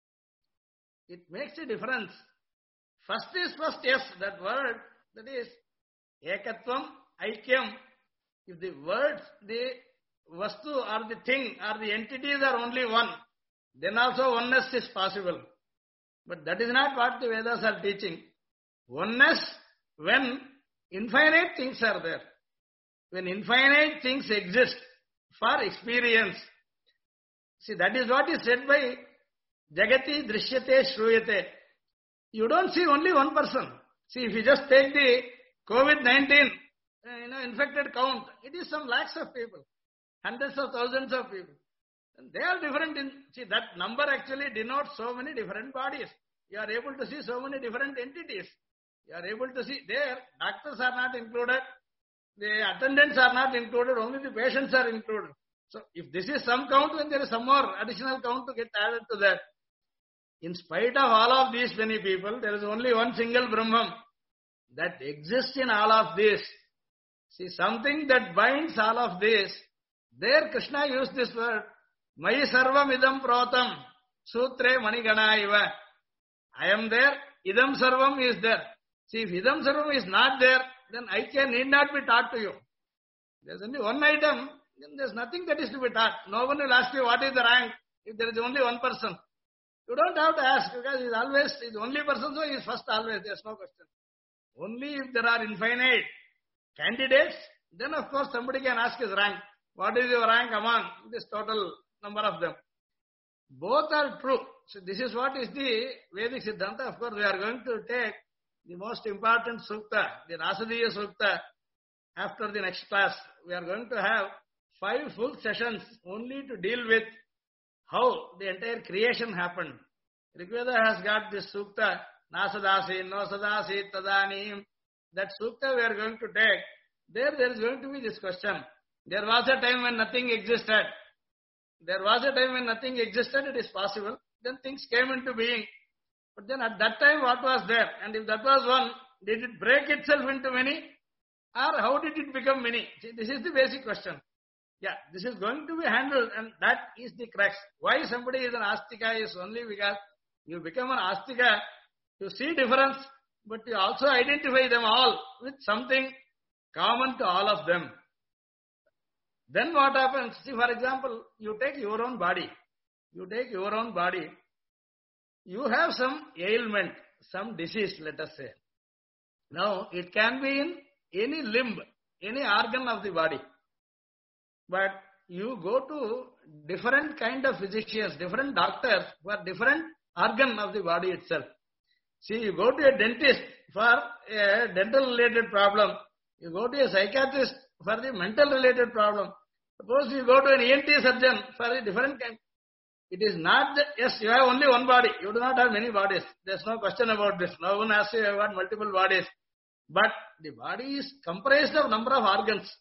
it makes a difference. First is first, yes, that word, that is Ekatvam, Aikyam. If the words, the Vastu or the thing or the entities are only one, then also oneness is possible. But that is not what the Vedas are teaching. Oneness when infinite things are there. When infinite things exist for experience. See, that is what is said by Jagati Drishyate Shruyate. You don't see only one person. See, if you just take the COVID-19 infected count, it is some lakhs of people, hundreds of thousands of people. And they are different see, that number actually denotes so many different bodies. You are able to see so many different entities. You are able to see there, doctors are not included, the attendants are not included, only the patients are included. So, if this is some count, then there is some more additional count to get added to that. In spite of all of these many people, there is only one single Brahman. that exists in all of this. See, something that binds all of this. There Krishna used this word, Mayi sarvam idam protam, sutre manigana iva. I am there, idam sarvam is there. See, if idam sarvam is not there, then Aikya need not be taught to you. There's only one item, then there's nothing that is to be taught. No one will ask you what is the rank if there is only one person. You don't have to ask because he's the only person, so he is first always. There's no question. Only if there are infinite candidates, then of course somebody can ask his rank. What is your rank among this total number of them? Both are true. So this is what is the Vedic Siddhanta. Of course, we are going to take the most important sukta, the Nasadiya sukta. After the next class, we are going to have 5 full sessions only to deal with how the entire creation happened. Rigveda has got this sukta, Nasadasi, Nosadasi, Tadanim. That sukta we are going to take. There is going to be this question. There was a time when nothing existed. There was a time when nothing existed, it is possible. Then things came into being. But then at that time, what was there? And if that was one, did it break itself into many? Or how did it become many? See, this is the basic question. Yeah, this is going to be handled, and that is the crux. Why somebody is an Astika is only because you become an Astika, you see difference, but you also identify them all with something common to all of them. Then what happens? See, for example, you take your own body. You take your own body. You have some ailment, some disease, let us say. Now, it can be in any limb, any organ of the body. But you go to different kind of physicians, different doctors for different organ of the body itself. See, you go to a dentist for a dental related problem. You go to a psychiatrist for the mental related problem. Suppose you go to an ENT surgeon for a different kind. It is not that, yes, you have only one body. You do not have many bodies. There's no question about this. No one asks you have got multiple bodies. But the body is comprised of number of organs.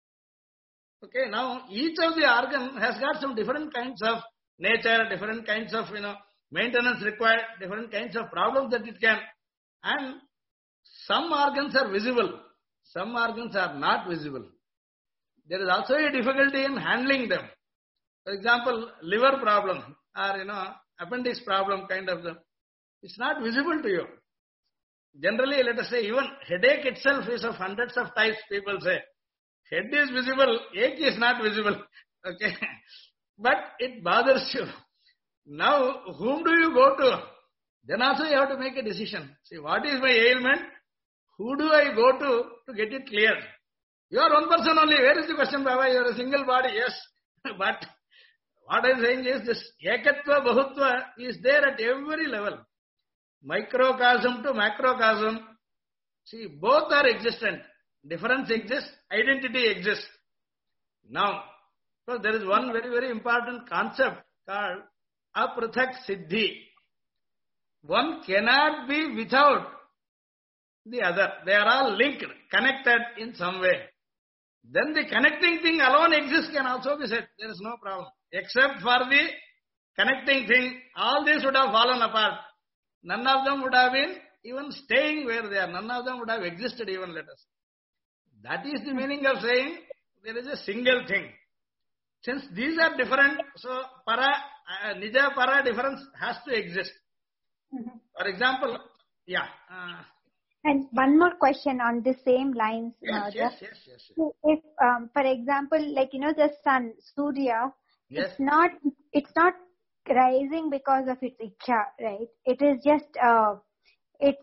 Okay, now each of the organ has got some different kinds of nature, different kinds of, maintenance required, different kinds of problems that it can. And some organs are visible. Some organs are not visible. There is also a difficulty in handling them. For example, liver problem or, appendix problem kind of them. It's not visible to you. Generally, let us say, even headache itself is of hundreds of types, people say. Head is visible, ache is not visible. Okay. But it bothers you. Now, whom do you go to? Then also you have to make a decision. See, what is my ailment? Who do I go to get it cleared? You are one person only. Where is the question, Baba? You are a single body, yes. But what I am saying is this ekatva, bahutva is there at every level. Microcosm to macrocosm. See, both are existent. Difference exists, identity exists. Now, so there is one very, very important concept called aprathak siddhi. One cannot be without the other. They are all linked, connected in some way. Then the connecting thing alone exists can also be said. There is no problem. Except for the connecting thing, all this would have fallen apart. None of them would have been even staying where they are. None of them would have existed even, let us. That is the meaning of saying there is a single thing. Since these are different, so para, nija para difference has to exist. Mm-hmm. For example, And one more question on the same lines. Yes. If, for example, like, the sun, Surya, Yes. it's not rising because of its ichha, right? It is just, it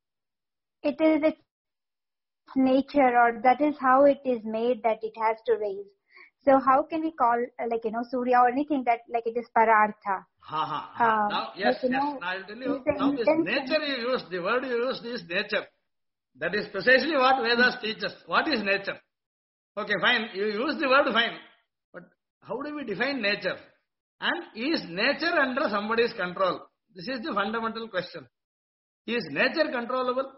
is its nature, or that is how it is made that it has to raise. So how can we call, Surya or anything that, like, it is parartha? Now, yes. Now I will tell you, now this nature you use, the word you used is nature. That is precisely what Vedas teach us. What is nature? Okay, fine. You use the word, fine. But how do we define nature? And is nature under somebody's control? This is the fundamental question. Is nature controllable?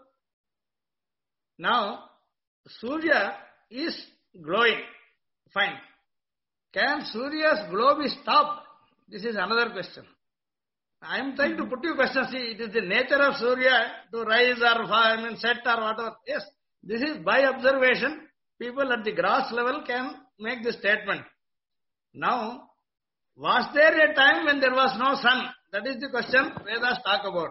Now, Surya is glowing. Fine. Can Surya's glow be stopped? This is another question. I am trying to put you question. See, it is the nature of Surya to rise or fall, set or whatever. Yes, this is by observation. People at the gross level can make this statement. Now, was there a time when there was no sun? That is the question Vedas talk about.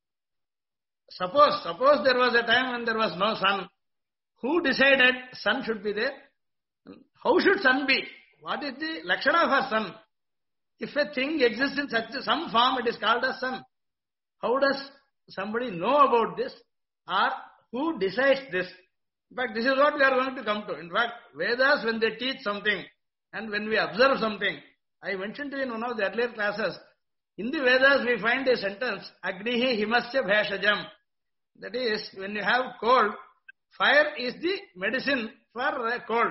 Suppose there was a time when there was no sun. Who decided sun should be there? How should sun be? What is the lakshana of a sun? If a thing exists in some form, it is called as sun. How does somebody know about this? Or who decides this? In fact, this is what we are going to come to. In fact, Vedas, when they teach something and when we observe something, I mentioned to you in one of the earlier classes, in the Vedas we find a sentence, Agnihi himasya bheshajam. That is, when you have cold, fire is the medicine for cold.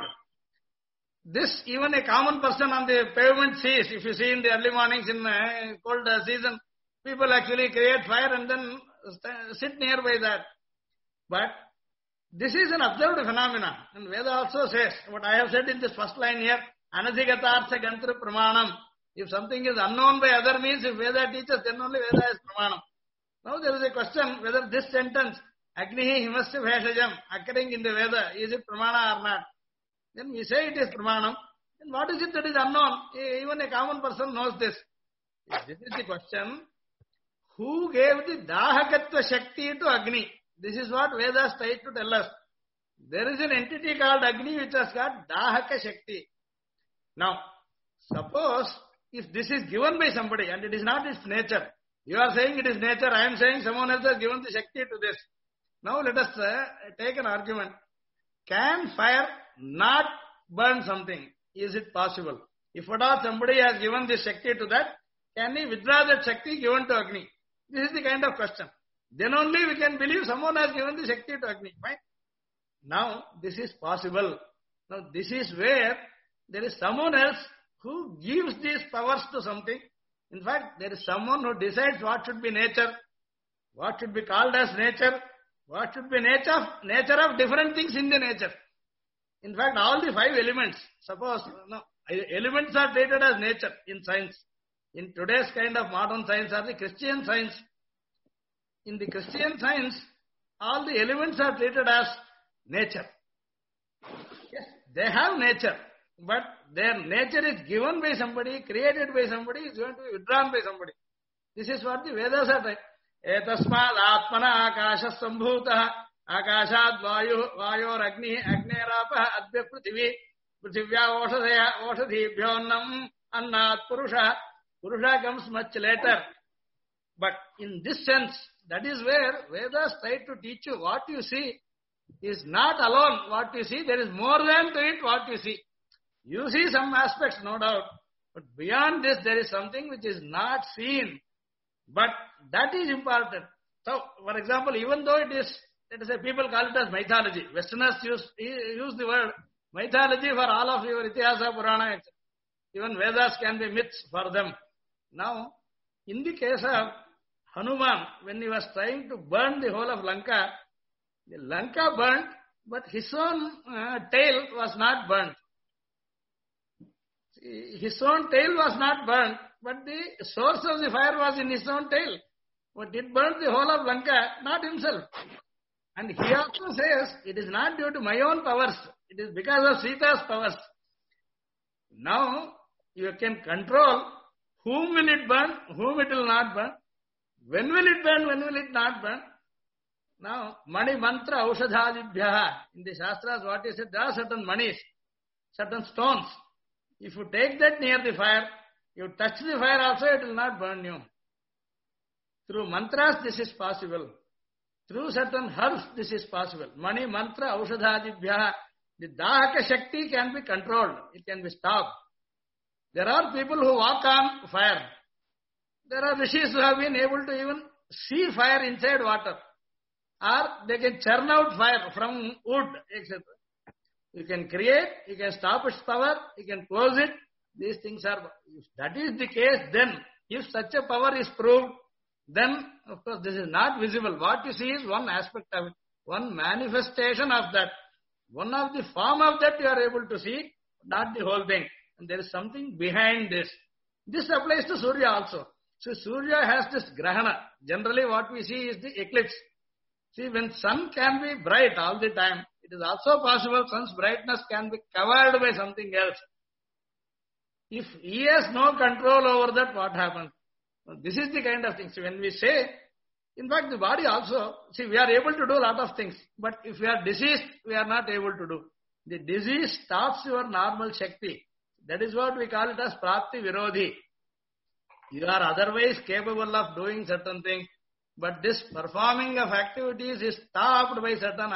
This, even a common person on the pavement sees. If you see in the early mornings in cold season, people actually create fire and then sit nearby that. But this is an observed phenomena. And Veda also says, what I have said in this first line here, Anadhigatartha Gantra Pramanam. If something is unknown by other means, if Veda teaches, then only Veda is Pramanam. Now there is a question whether this sentence, Agnihi himasya bheshajam, occurring in the Veda, is it Pramana or not? Then we say it is Pramanam. Then what is it that is unknown? Even a common person knows this. If this is the question, who gave the Dahakatva Shakti to Agni? This is what Vedas tries to tell us. There is an entity called Agni which has got Dahaka Shakti. Now, suppose if this is given by somebody and it is not its nature, you are saying it is nature, I am saying someone else has given the Shakti to this. Now let us take an argument. Can fire not burn something? Is it possible? If at all somebody has given this Shakti to that, can he withdraw that Shakti given to Agni? This is the kind of question. Then only we can believe someone has given the Shakti to Agni. Fine. Now, this is possible. Now, this is where there is someone else who gives these powers to something. In fact, there is someone who decides what should be nature, what should be called as nature, what should be nature of different things in the nature. In fact, all the 5 elements, suppose, elements are treated as nature in science. In today's kind of modern science or the Christian science, in the Christian science, all the elements are treated as nature. Yes, they have nature, but their nature is given by somebody, created by somebody, is going to be withdrawn by somebody. This is what the Vedas are saying. Etasmad atmana akasha sambhutah akashad vayor agni agnerapah advya prithivya oshadhibhyonnam annat purusha. Purusha comes much later. But in this sense, that is where Vedas try to teach you what you see is not alone what you see. There is more than to it what you see. You see some aspects, no doubt. But beyond this, there is something which is not seen. But that is important. So, for example, even though it is, let us say, people call it as mythology. Westerners use the word mythology for all of your Itihasa, Purana, etc. Even Vedas can be myths for them. Now, in the case of Hanuman, when he was trying to burn the whole of Lanka, the Lanka burnt, but his own tail was not burnt. His own tail was not burnt, but the source of the fire was in his own tail. But it burnt the whole of Lanka, not himself. And he also says, it is not due to my own powers, it is because of Sita's powers. Now, you can control whom will it burn, whom it will not burn, when will it burn, when will it not burn. Now, Mani Mantra Aushadhalibhyaha, in the Shastras, what is it? There are certain manis, certain stones. If you take that near the fire, you touch the fire also, it will not burn you. Through mantras, this is possible. Through certain herbs, this is possible. Mani Mantra Aushadhalibhyaha, the Dahaka Shakti can be controlled, it can be stopped. There are people who walk on fire. There are rishis who have been able to even see fire inside water. Or they can churn out fire from wood, etc. You can create, you can stop its power, you can close it. These things are, if that is the case, then if such a power is proved, then of course this is not visible. What you see is one aspect of it, one manifestation of that. One of the form of that you are able to see, not the whole thing. And there is something behind this. This applies to Surya also. So Surya has this grahana. Generally what we see is the eclipse. See, when sun can be bright all the time, it is also possible sun's brightness can be covered by something else. If he has no control over that, what happens? This is the kind of thing. So when we say, in fact, the body also, see, we are able to do a lot of things, but if we are diseased, we are not able to do. The disease stops your normal Shakti. That is what we call it as Prapti Virodhi. You are otherwise capable of doing certain things, but this performing of activities is stopped by certain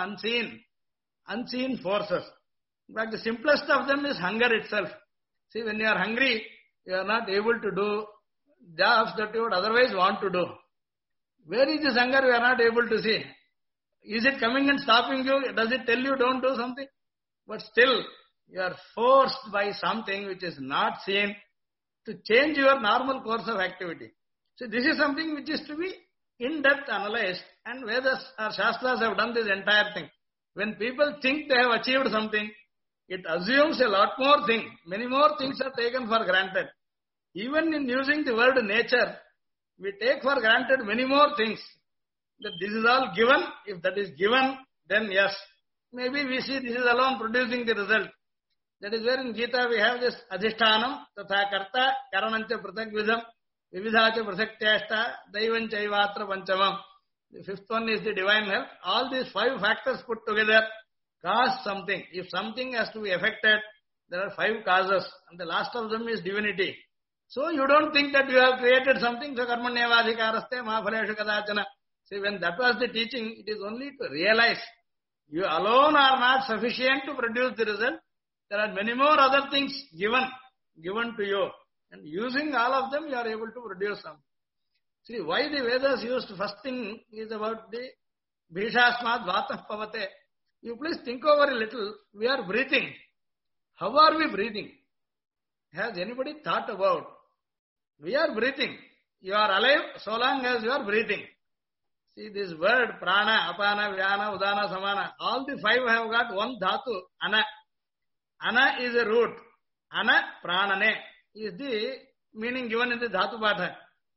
unseen forces. In fact, the simplest of them is hunger itself. See, when you are hungry, you are not able to do jobs that you would otherwise want to do. Where is this hunger? We are not able to see. Is it coming and stopping you? Does it tell you don't do something? But still, you are forced by something which is not seen to change your normal course of activity. So this is something which is to be in-depth analyzed, and Vedas or Shastras have done this entire thing. When people think they have achieved something, it assumes a lot more things. Many more things are taken for granted. Even in using the word nature, we take for granted many more things. That this is all given. If that is given, then yes. Maybe we see this is alone producing the result. That is where in Gita we have this adhishtanam, tatha karta, karanancha pratakvidham, vividhacha prasakteshta, daivan chaivatra panchamam. The fifth one is the divine help. All these 5 factors put together cause something. If something has to be affected, there are 5 causes, and the last of them is divinity. So you don't think that you have created something, so karmanyavadhikaraste mahaphaleshu kadachana. See, when that was the teaching, it is only to realize you alone are not sufficient to produce the result. There are many more other things given to you. And using all of them, you are able to produce something. See, why the Vedas used first thing is about the bhishasmad vatah pavate. You please think over a little. We are breathing. How are we breathing? Has anybody thought about? We are breathing. You are alive so long as you are breathing. See, this word prana, apana, vyana, udana, samana, all the 5 have got one dhatu, ana. Ana is a root. Ana pranane is the meaning given in the dhatu patha.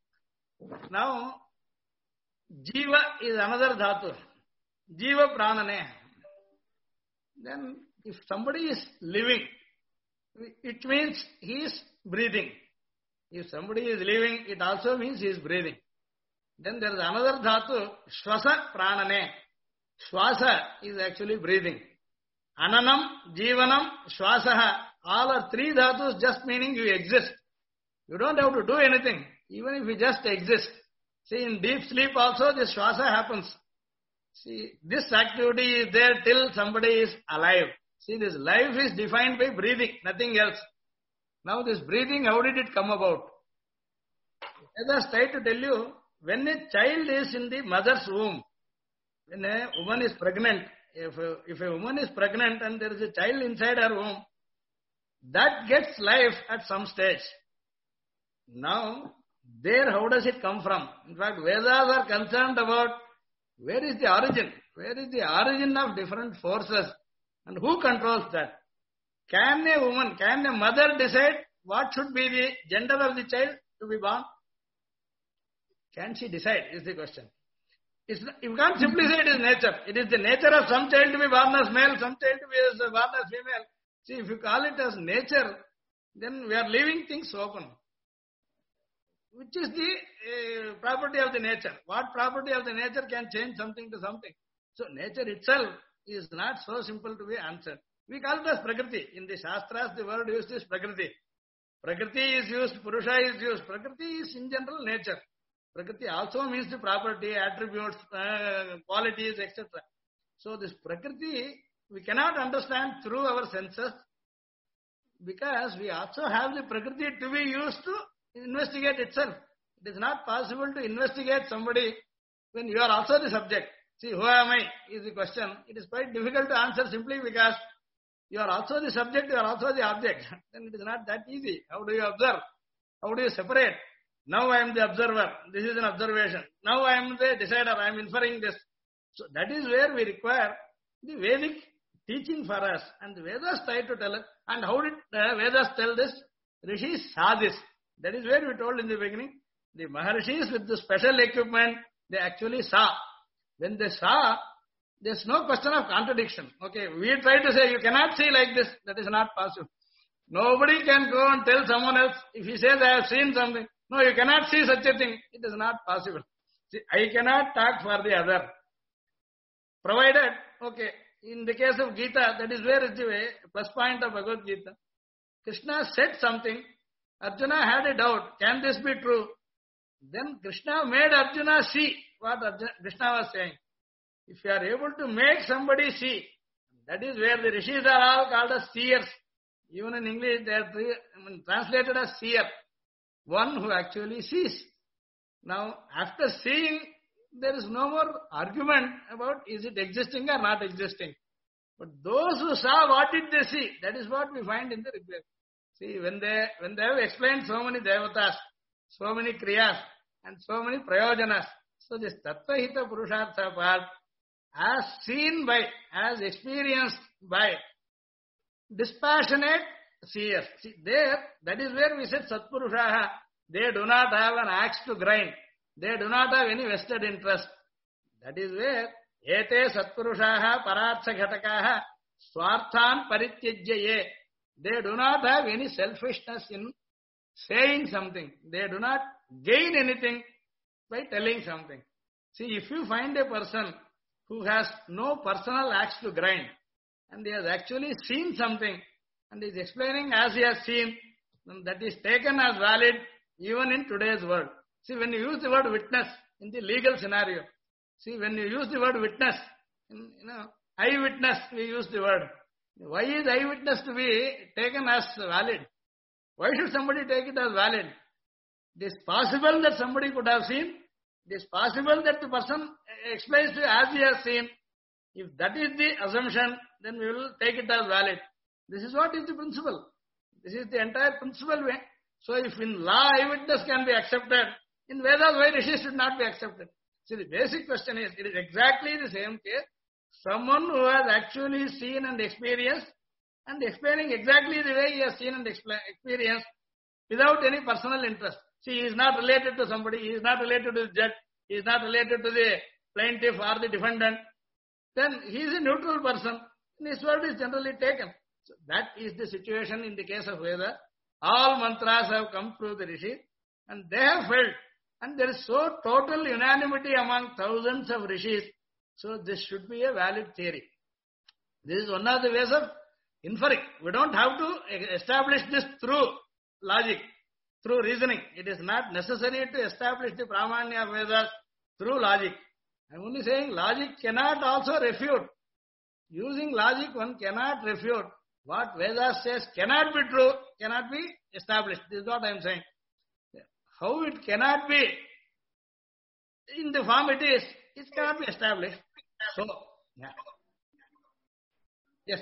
Now, jiva is another dhatu. Jiva pranane. Then, if somebody is living, it means he is breathing. If somebody is living, it also means he is breathing. Then there is another dhatu, shvasa pranane. Shvasa is actually breathing. Ananam, jivanam, shvasaha, all are 3 dhatus just meaning you exist. You don't have to do anything, even if you just exist. See, in deep sleep also this shvasa happens. See, this activity is there till somebody is alive. See, this life is defined by breathing, nothing else. Now this breathing, how did it come about? Let us try to tell you, when a child is in the mother's womb, when a woman is pregnant, if a woman is pregnant and there is a child inside her womb, that gets life at some stage. Now, there how does it come from? In fact, Vedas are concerned about where is the origin? Where is the origin of different forces and who controls that? Can a mother decide what should be the gender of the child to be born? Can she decide is the question. You can't simply say it is nature. It is the nature of some child to be born as male, some child to be born as female. See, if you call it as nature, then we are leaving things open. Which is the property of the nature? What property of the nature can change something to something? So nature itself is not so simple to be answered. We call it as Prakriti. In the Shastras, the word used is Prakriti. Prakriti is used, Purusha is used. Prakriti is in general nature. Prakriti also means the property, attributes, qualities, etc. So this Prakriti, we cannot understand through our senses because we also have the Prakriti to be used to investigate itself. It is not possible to investigate somebody when you are also the subject. See, who am I is the question. It is quite difficult to answer simply because you are also the subject, you are also the object. Then it is not that easy. How do you observe? How do you separate? Now I am the observer. This is an observation. Now I am the decider. I am inferring this. So that is where we require the Vedic teaching for us. And the Vedas try to tell us. And how did Vedas tell this? Rishis saw this. That is where we told in the beginning. The Maharishis with the special equipment, they actually saw. When they saw, there's no question of contradiction. Okay, we try to say you cannot see like this. That is not possible. Nobody can go and tell someone else, if he says I have seen something, no, you cannot see such a thing. It is not possible. See, I cannot talk for the other. Provided, okay, in the case of Gita, that is where is the way, plus point of Bhagavad Gita. Krishna said something, Arjuna had a doubt, can this be true? Then Krishna made Arjuna see what Krishna was saying. If you are able to make somebody see, that is where the rishis are all called as seers. Even in English, they are translated as seer. One who actually sees. Now, after seeing, there is no more argument about is it existing or not existing. But those who saw, what did they see? That is what we find in the Rigveda. See, when they have explained so many devatas, so many kriyas, and so many prayojanas, so this Tattvahita Purushartha part, as seen by, as experienced by dispassionate seers. See, there, that is where we said Satpurushaha, they do not have an axe to grind. They do not have any vested interest. That is where Ete Satpurushaha Parartha Ghatakaha Swarthan Parityajyaye. They do not have any selfishness in saying something. They do not gain anything by telling something. See, if you find a person who has no personal axe to grind and he has actually seen something and is explaining as he has seen, then that is taken as valid even in today's world. See, when you use the word witness in the legal scenario, see, when you use the word witness, eyewitness, we use the word. Why is eyewitness to be taken as valid? Why should somebody take it as valid? It is possible that somebody could have seen. It is possible that the person explains to you as he has seen. If that is the assumption, then we will take it as valid. This is what is the principle. This is the entire principle way. So if in law eyewitness can be accepted, in Vedas why Rishi should not be accepted? See, the basic question is, it is exactly the same case. Someone who has actually seen and experienced and explaining exactly the way he has seen and experienced without any personal interest. See, he is not related to somebody, he is not related to the judge, he is not related to the plaintiff or the defendant. Then he is a neutral person. His word is generally taken. So that is the situation in the case of Veda. All mantras have come through the Rishi and they have felt. And there is so total unanimity among thousands of Rishis. So this should be a valid theory. This is one of the ways of inferring. We don't have to establish this through logic, through reasoning. It is not necessary to establish the Pramanya of Vedas through logic. I am only saying logic cannot also refute. Using logic, one cannot refute. What Vedas says cannot be true, cannot be established. This is what I am saying. How it cannot be in the form it is, it cannot be established. So, yeah. Yes.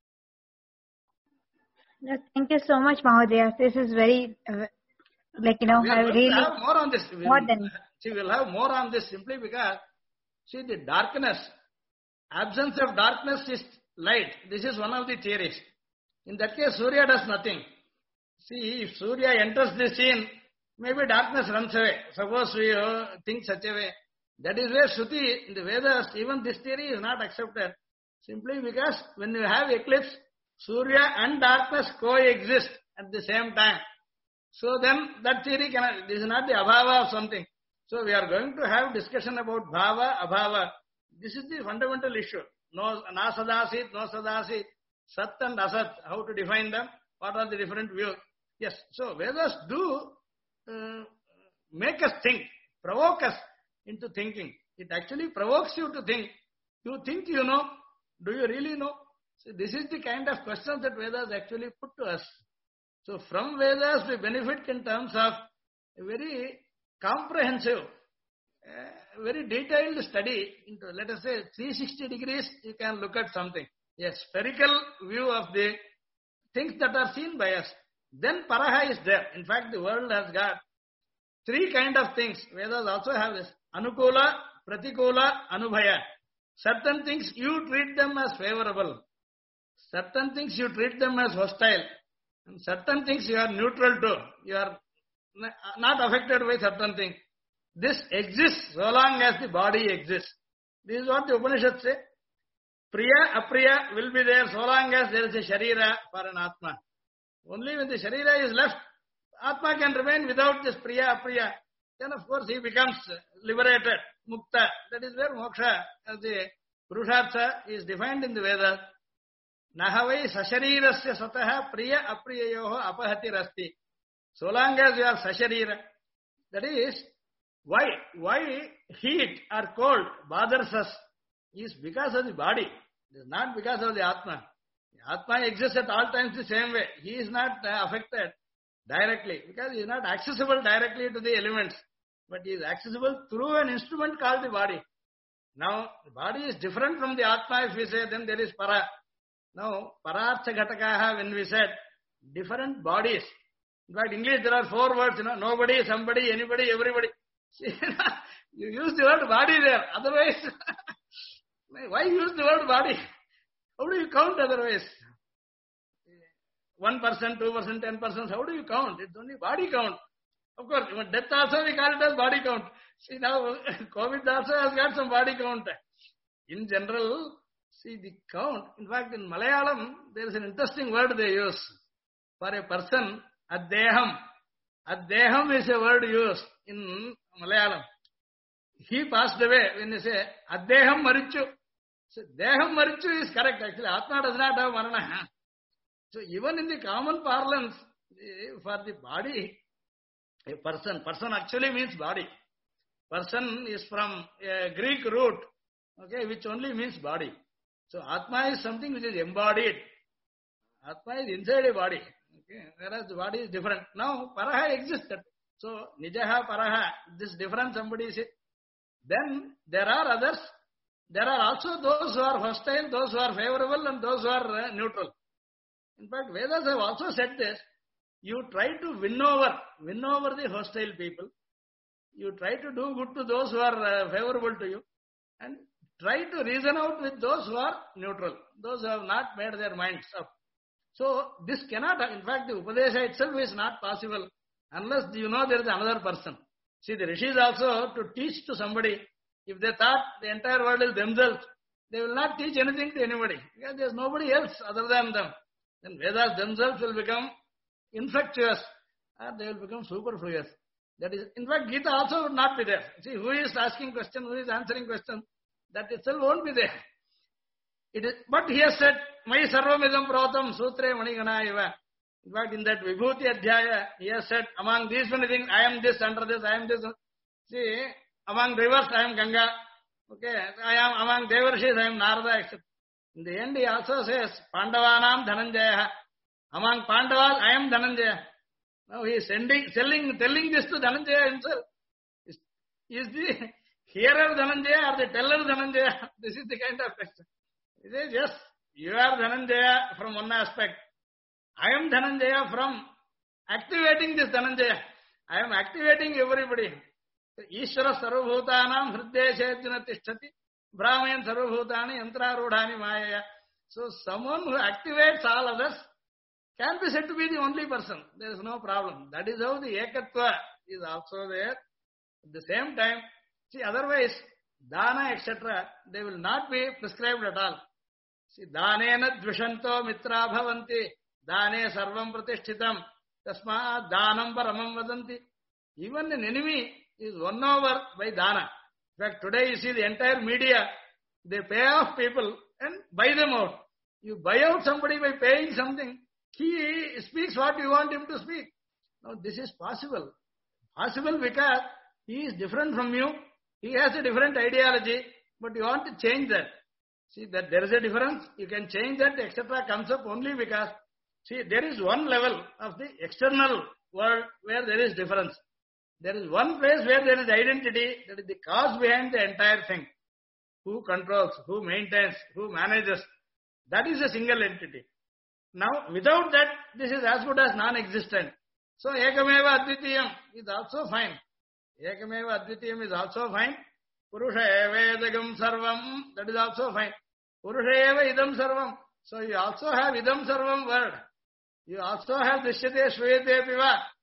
Thank you so much, Mahodaya. This is very, I really have more on this. We will have more on this simply because, see, the darkness, absence of darkness is light. This is one of the theories. In that case, Surya does nothing. See, if Surya enters the scene, maybe darkness runs away. Suppose we think such a way. That is where Shruti, in the Vedas, even this theory is not accepted. Simply because when you have eclipse, Surya and darkness coexist at the same time. So then that theory cannot, this is not the abhava of something. So we are going to have discussion about bhava, abhava. This is the fundamental issue. No, na sadasit, no sadasit, sat and asat, how to define them, what are the different views. Yes, so Vedas do make us think, provoke us into thinking. It actually provokes you to think. You think you know. Do you really know? So this is the kind of questions that Vedas actually put to us. So from Vedas we benefit in terms of a very comprehensive, very detailed study into, let us say, 360 degrees you can look at something. A spherical view of the things that are seen by us. Then Paraha is there. In fact, the world has got three kind of things. Vedas also have this. Anukula, Pratikula, Anubhaya. Certain things you treat them as favorable. Certain things you treat them as hostile. And certain things you are neutral to. You are not affected by certain things. This exists so long as the body exists. This is what the Upanishads say. Priya, Apriya will be there so long as there is a Sharira for an Atma. Only when the Sharira is left, Atma can remain without this Priya, Apriya. Then of course he becomes liberated, Mukta. That is where Moksha, as the Purushartha, is defined in the Vedas. Nahavai Sasharirasya Sataha Priya Apriyayoho Apahatirasti. So long as you are Sasharira, that is, why heat or cold bothers us is because of the body. It is not because of the Atma. The Atma exists at all times the same way. He is not affected directly because he is not accessible directly to the elements. But he is accessible through an instrument called the body. Now, the body is different from the Atma if we say, then there is Para. Now, Parartha Ghatakaha, when we said different bodies. In fact, English there are 4 words, nobody, somebody, anybody, everybody. See, you use the word body there. Otherwise, why use the word body? How do you count otherwise? 1%, 2%, 10%, how do you count? It's only body count. Of course, even death also we call it as body count. See now, COVID also has got some body count. In general, see the count. In fact, in Malayalam, there is an interesting word they use. For a person, Addeham. Addeham is a word used in Malayalam. He passed away when you say Addeham Marichu. So Deham Marichu is correct actually. Atma does not have Marana. So even in the common parlance, for the body, a person actually means body. Person is from a Greek root, okay, which only means body. So Atma is something which is embodied. Atma is inside a body, okay, whereas the body is different. Now Paraha existed. So Nijaha, Paraha, this different somebody says. Then there are others. There are also those who are hostile, those who are favorable, and those who are neutral. In fact, Vedas have also said this. You try to win over the hostile people. You try to do good to those who are favorable to you. And try to reason out with those who are neutral. Those who have not made their minds up. So, this cannot, in fact, the Upadesha itself is not possible unless you know there is another person. See, the Rishis also, to teach to somebody, if they thought the entire world is themselves, they will not teach anything to anybody. Because there is nobody else other than them. Then Vedas themselves will become infectious or they will become superfluous. That is, in fact, Gita also would not be there. See, who is asking question, who is answering question, that itself won't be there. It is, but he has said, Mai sarvamidam pratam sutre manigana eva. In fact, in that Vibhuti Adhyaya, he has said, among these many things, I am this, under this, I am this. See, among rivers, I am Ganga. Okay, I am among Devarshis, I am Narada, etc. In the end, he also says, Pandavanam Dhananjaya. Among Pandavas, I am Dhananjaya. Now he is telling this to Dhananjaya himself. Is the hearer Dhananjaya or the teller Dhananjaya? This is the kind of question. He says, yes, you are Dhananjaya from one aspect. I am Dhananjaya from activating this Dhananjaya. I am activating everybody. Ishvara sarvabhutanam hriddeshejjana tishtati brahmayan sarvabhutani yantrarudhani mayaya. So someone who activates all others can be said to be the only person. There is no problem. That is how the ekatva is also there. At the same time, see, otherwise, dana, etc., they will not be prescribed at all. See, danena dvishanto mitra bhavanti, dane sarvam pratishthitam, tasma danam paramam vadanti. Even an enemy is won over by dana. In fact, today you see the entire media, they pay off people and buy them out. You buy out somebody by paying something, he speaks what you want him to speak. Now, this is possible. Possible because he is different from you. He has a different ideology, but you want to change that. See, that there is a difference. You can change that, etc. comes up only because, see, there is one level of the external world where there is difference. There is one place where there is identity, that is the cause behind the entire thing. Who controls, who maintains, who manages. That is a single entity. Now, without that, this is as good as non-existent. So, Ekameva Advitiyam is also fine. Ekameva Advitiyam is also fine. Purusha eva idam sarvam, that is also fine. Purusha eva idam sarvam. So, you also have idam sarvam word. You also have Drishyate Shruyate Piva.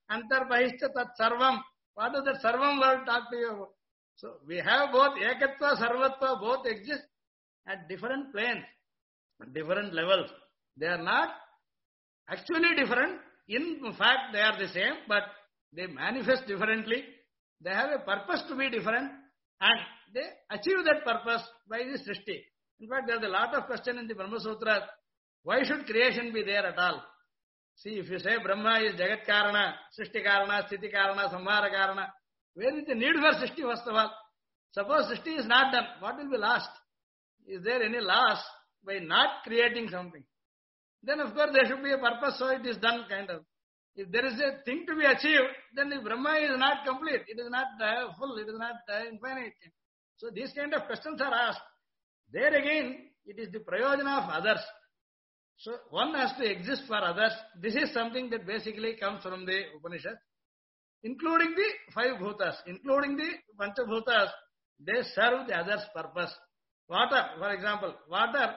Antarbahishcha tat sarvam. What does that sarvam word talk to you about? So we have both ekatva, sarvatva, both exist at different planes, different levels. They are not actually different. In fact, they are the same, but they manifest differently. They have a purpose to be different, and they achieve that purpose by the Srishti. In fact, there is a lot of question in the Brahma Sutra. Why should creation be there at all? See, if you say Brahma is Jagat Karana, Srishti Karana, Sthiti Karana, Samhara Karana, where is the need for Srishti first of all? Suppose Srishti is not done, what will be lost? Is there any loss by not creating something? Then of course there should be a purpose, so it is done kind of. If there is a thing to be achieved, then the Brahma is not complete, it is not full, it is not infinite. So these kind of questions are asked. There again, it is the prayojana of others. So one has to exist for others. This is something that basically comes from the Upanishad, including the five bhutas, including the panchabhutas. They serve the other's purpose. Water, for example, water,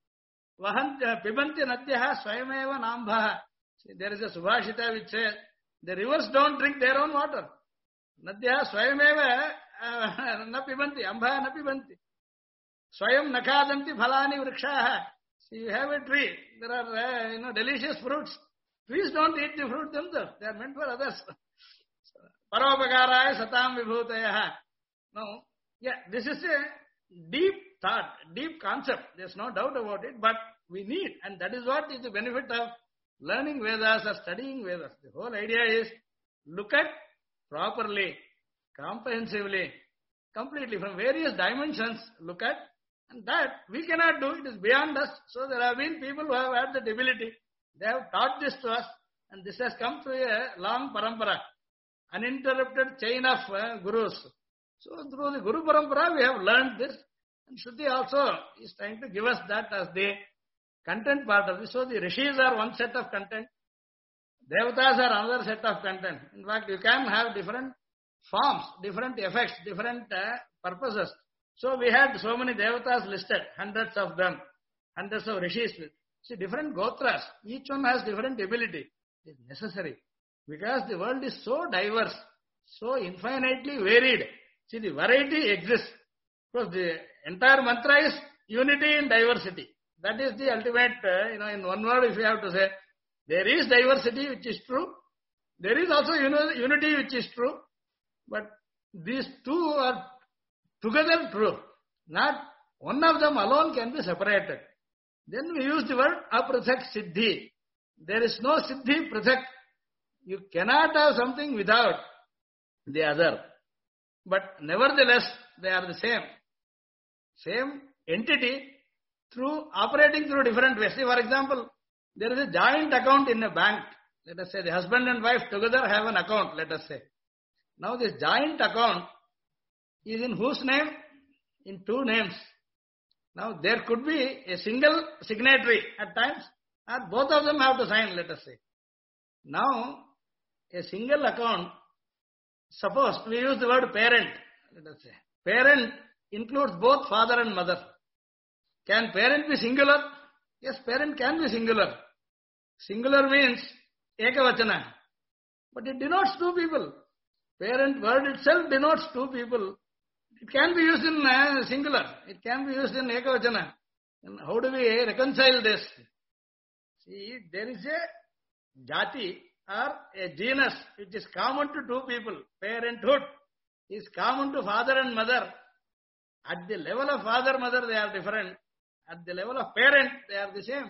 pibanti nadyaha swayameva nambhaha. See, there is a Subhashita which says, the rivers don't drink their own water. Nadyaha swayameva na pibanti, ambhaha na pibanti. Swayam nakhadanti phalani vrikshaha. See, you have a tree, there are delicious fruits. Trees don't eat the fruit themselves, they are meant for others. Paropakaraya satam vibhutayaha. Now, yeah, this is a deep thought, deep concept. There's no doubt about it, but we need, and that is what is the benefit of learning Vedas or studying Vedas. The whole idea is look at properly, comprehensively, completely from various dimensions, look at, and that we cannot do, it is beyond us. So there have been people who have had that ability. They have taught this to us, and this has come through a long parampara, uninterrupted chain of gurus. So through the Guru Parampara we have learned this, and Shruti also is trying to give us that as the content part of this. So the Rishis are one set of content, Devatas are another set of content. In fact, you can have different forms, different effects, different purposes. So we had so many Devatas listed, hundreds of them, hundreds of Rishis. See, different Gotras, each one has different ability. It is necessary because the world is so diverse, so infinitely varied. See, the variety exists. Because the entire mantra is unity in diversity. That is the ultimate, in one word if you have to say, there is diversity which is true. There is also unity which is true. But these two are together true. Not one of them alone can be separated. Then we use the word aprathak siddhi. There is no siddhi prathak. You cannot have something without the other. But nevertheless, they are the same. Same entity operating through different ways. See, for example, there is a joint account in a bank. Let us say the husband and wife together have an account, let us say. Now this joint account is in whose name? In two names. Now there could be a single signatory at times, or both of them have to sign, let us say. Now, a single account, suppose we use the word parent, let us say. Parent includes both father and mother. Can parent be singular? Yes, parent can be singular. Singular means ekavachana. But it denotes two people. Parent word itself denotes two people. It can be used in singular. It can be used in ekavachana. And how do we reconcile this? See, there is a jati or a genus which is common to two people. Parenthood is common to father and mother. At the level of father, mother, they are different. At the level of parent, they are the same.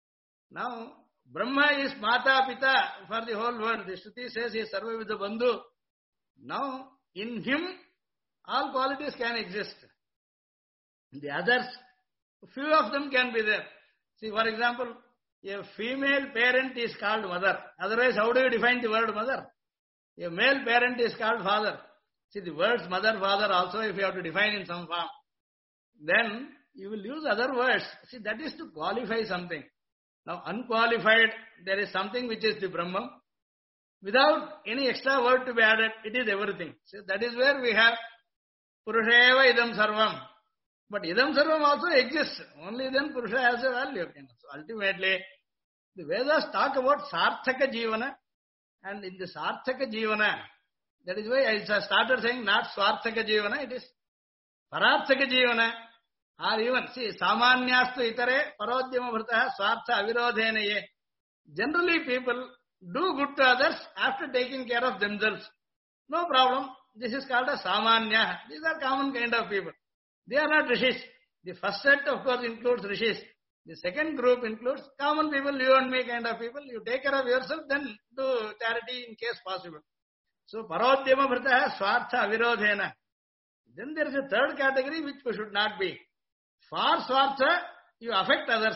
Now, Brahma is Mata Pita for the whole world. The Shruti says he is Sarva Vidha Bandhu. Now, in him, all qualities can exist. The others, few of them can be there. See, for example, a female parent is called mother. Otherwise, how do you define the word mother? A male parent is called father. See, the words mother, father also, if you have to define in some form, then you will use other words. See, that is to qualify something. Now, unqualified, there is something which is the Brahman. Without any extra word to be added, it is everything. See, that is where we have Purusheva Idam Sarvam. But Idam Sarvam also exists. Only then Purusha has a value. So ultimately, the Vedas talk about Sarthaka Jivana. And in the Sarthaka Jivana, that is why I started saying not Swarthaka Jivana, it is Pararthaka Jivana. Or even, see, Samanyastu Itare, Parodhyama Bhrataha, Swartha Avirodhena Ye. Generally people do good to others after taking care of themselves. No problem. This is called a Samanya. These are common kind of people. They are not rishis. The first set, of course, includes rishis. The second group includes common people, you and me kind of people. You take care of yourself, then do charity in case possible. So, Parodhyama Bhrataha, Swartha Avirodhena. Then there is a third category which we should not be. For Swartha, you affect others.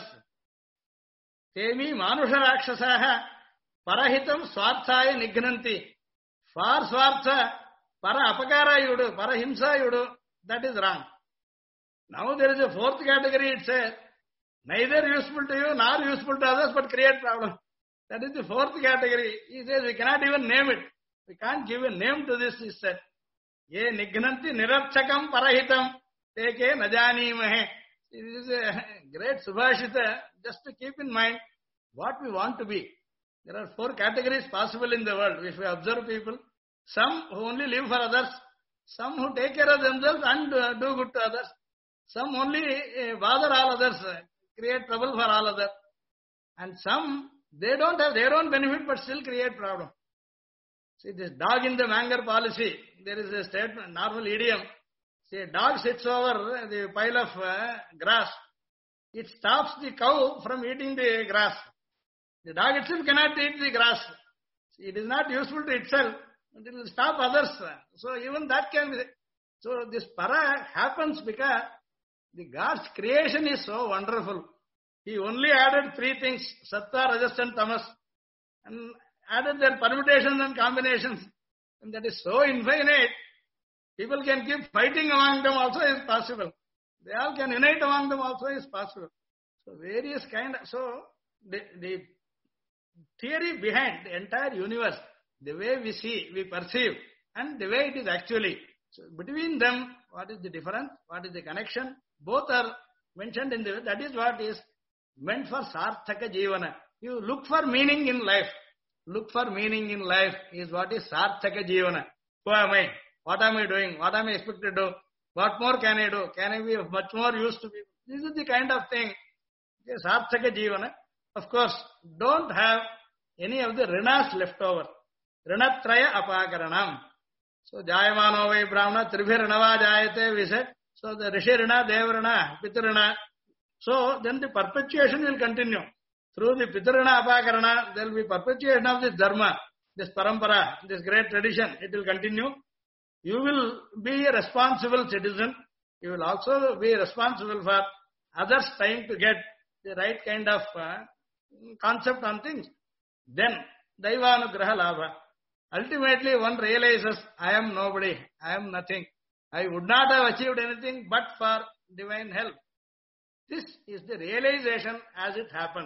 Temi Manusha Rakshasaha Parahitam Swarthaya Nignanti. For Swartha, Para Apakara you do, Para Himsa you do, that is wrong. Now there is a fourth category, it says, neither useful to you nor useful to others but create problem. That is the fourth category. He says we cannot even name it. We can't give a name to this, he said. Ye Nignanti Nirarchakam Parahitam Teke Najanimahe. This is a great Subhashita, just to keep in mind what we want to be. There are four categories possible in the world. If we observe people, some who only live for others, some who take care of themselves and do good to others, some only bother all others, create trouble for all others, and some, they don't have their own benefit but still create problem. See, this dog in the manger policy, there is a statement, normal idiom. See, a dog sits over the pile of grass. It stops the cow from eating the grass. The dog itself cannot eat the grass. See, it is not useful to itself. It will stop others. So even that can be. So this para happens because the God's creation is so wonderful. He only added three things, Sattva, Rajas and Tamas, and added their permutations and combinations. And that is so infinite. People can keep fighting among them also is possible. They all can unite among them also is possible. So various kind of, so the theory behind the entire universe, the way we see, we perceive, and the way it is actually. So between them, what is the difference? What is the connection? Both are mentioned in the, that is what is meant for Sarthaka Jivana. You look for meaning in life. Look for meaning in life is what is Sarthaka Jivana. Who am I? What am I doing? What am I expected to do? What more can I do? Can I be of much more use to people? This is the kind of thing. Sarthaka Jivana. Of course, don't have any of the rinas left over. Rinatraya apakaranam. So, Jayamano vai Brahmana, Tribhirinava Jayate, we said. So, the Rishi Rina, Devarina, Pitarina. So, then the perpetuation will continue. Through the Pitarina apakarana, there will be perpetuation of this dharma, this parampara, this great tradition. It will continue. You will be a responsible citizen. You will also be responsible for others trying to get the right kind of concept on things. Then, Daivanugraha Labha. Ultimately, one realizes, I am nobody, I am nothing. I would not have achieved anything but for divine help. This is the realization as it happens.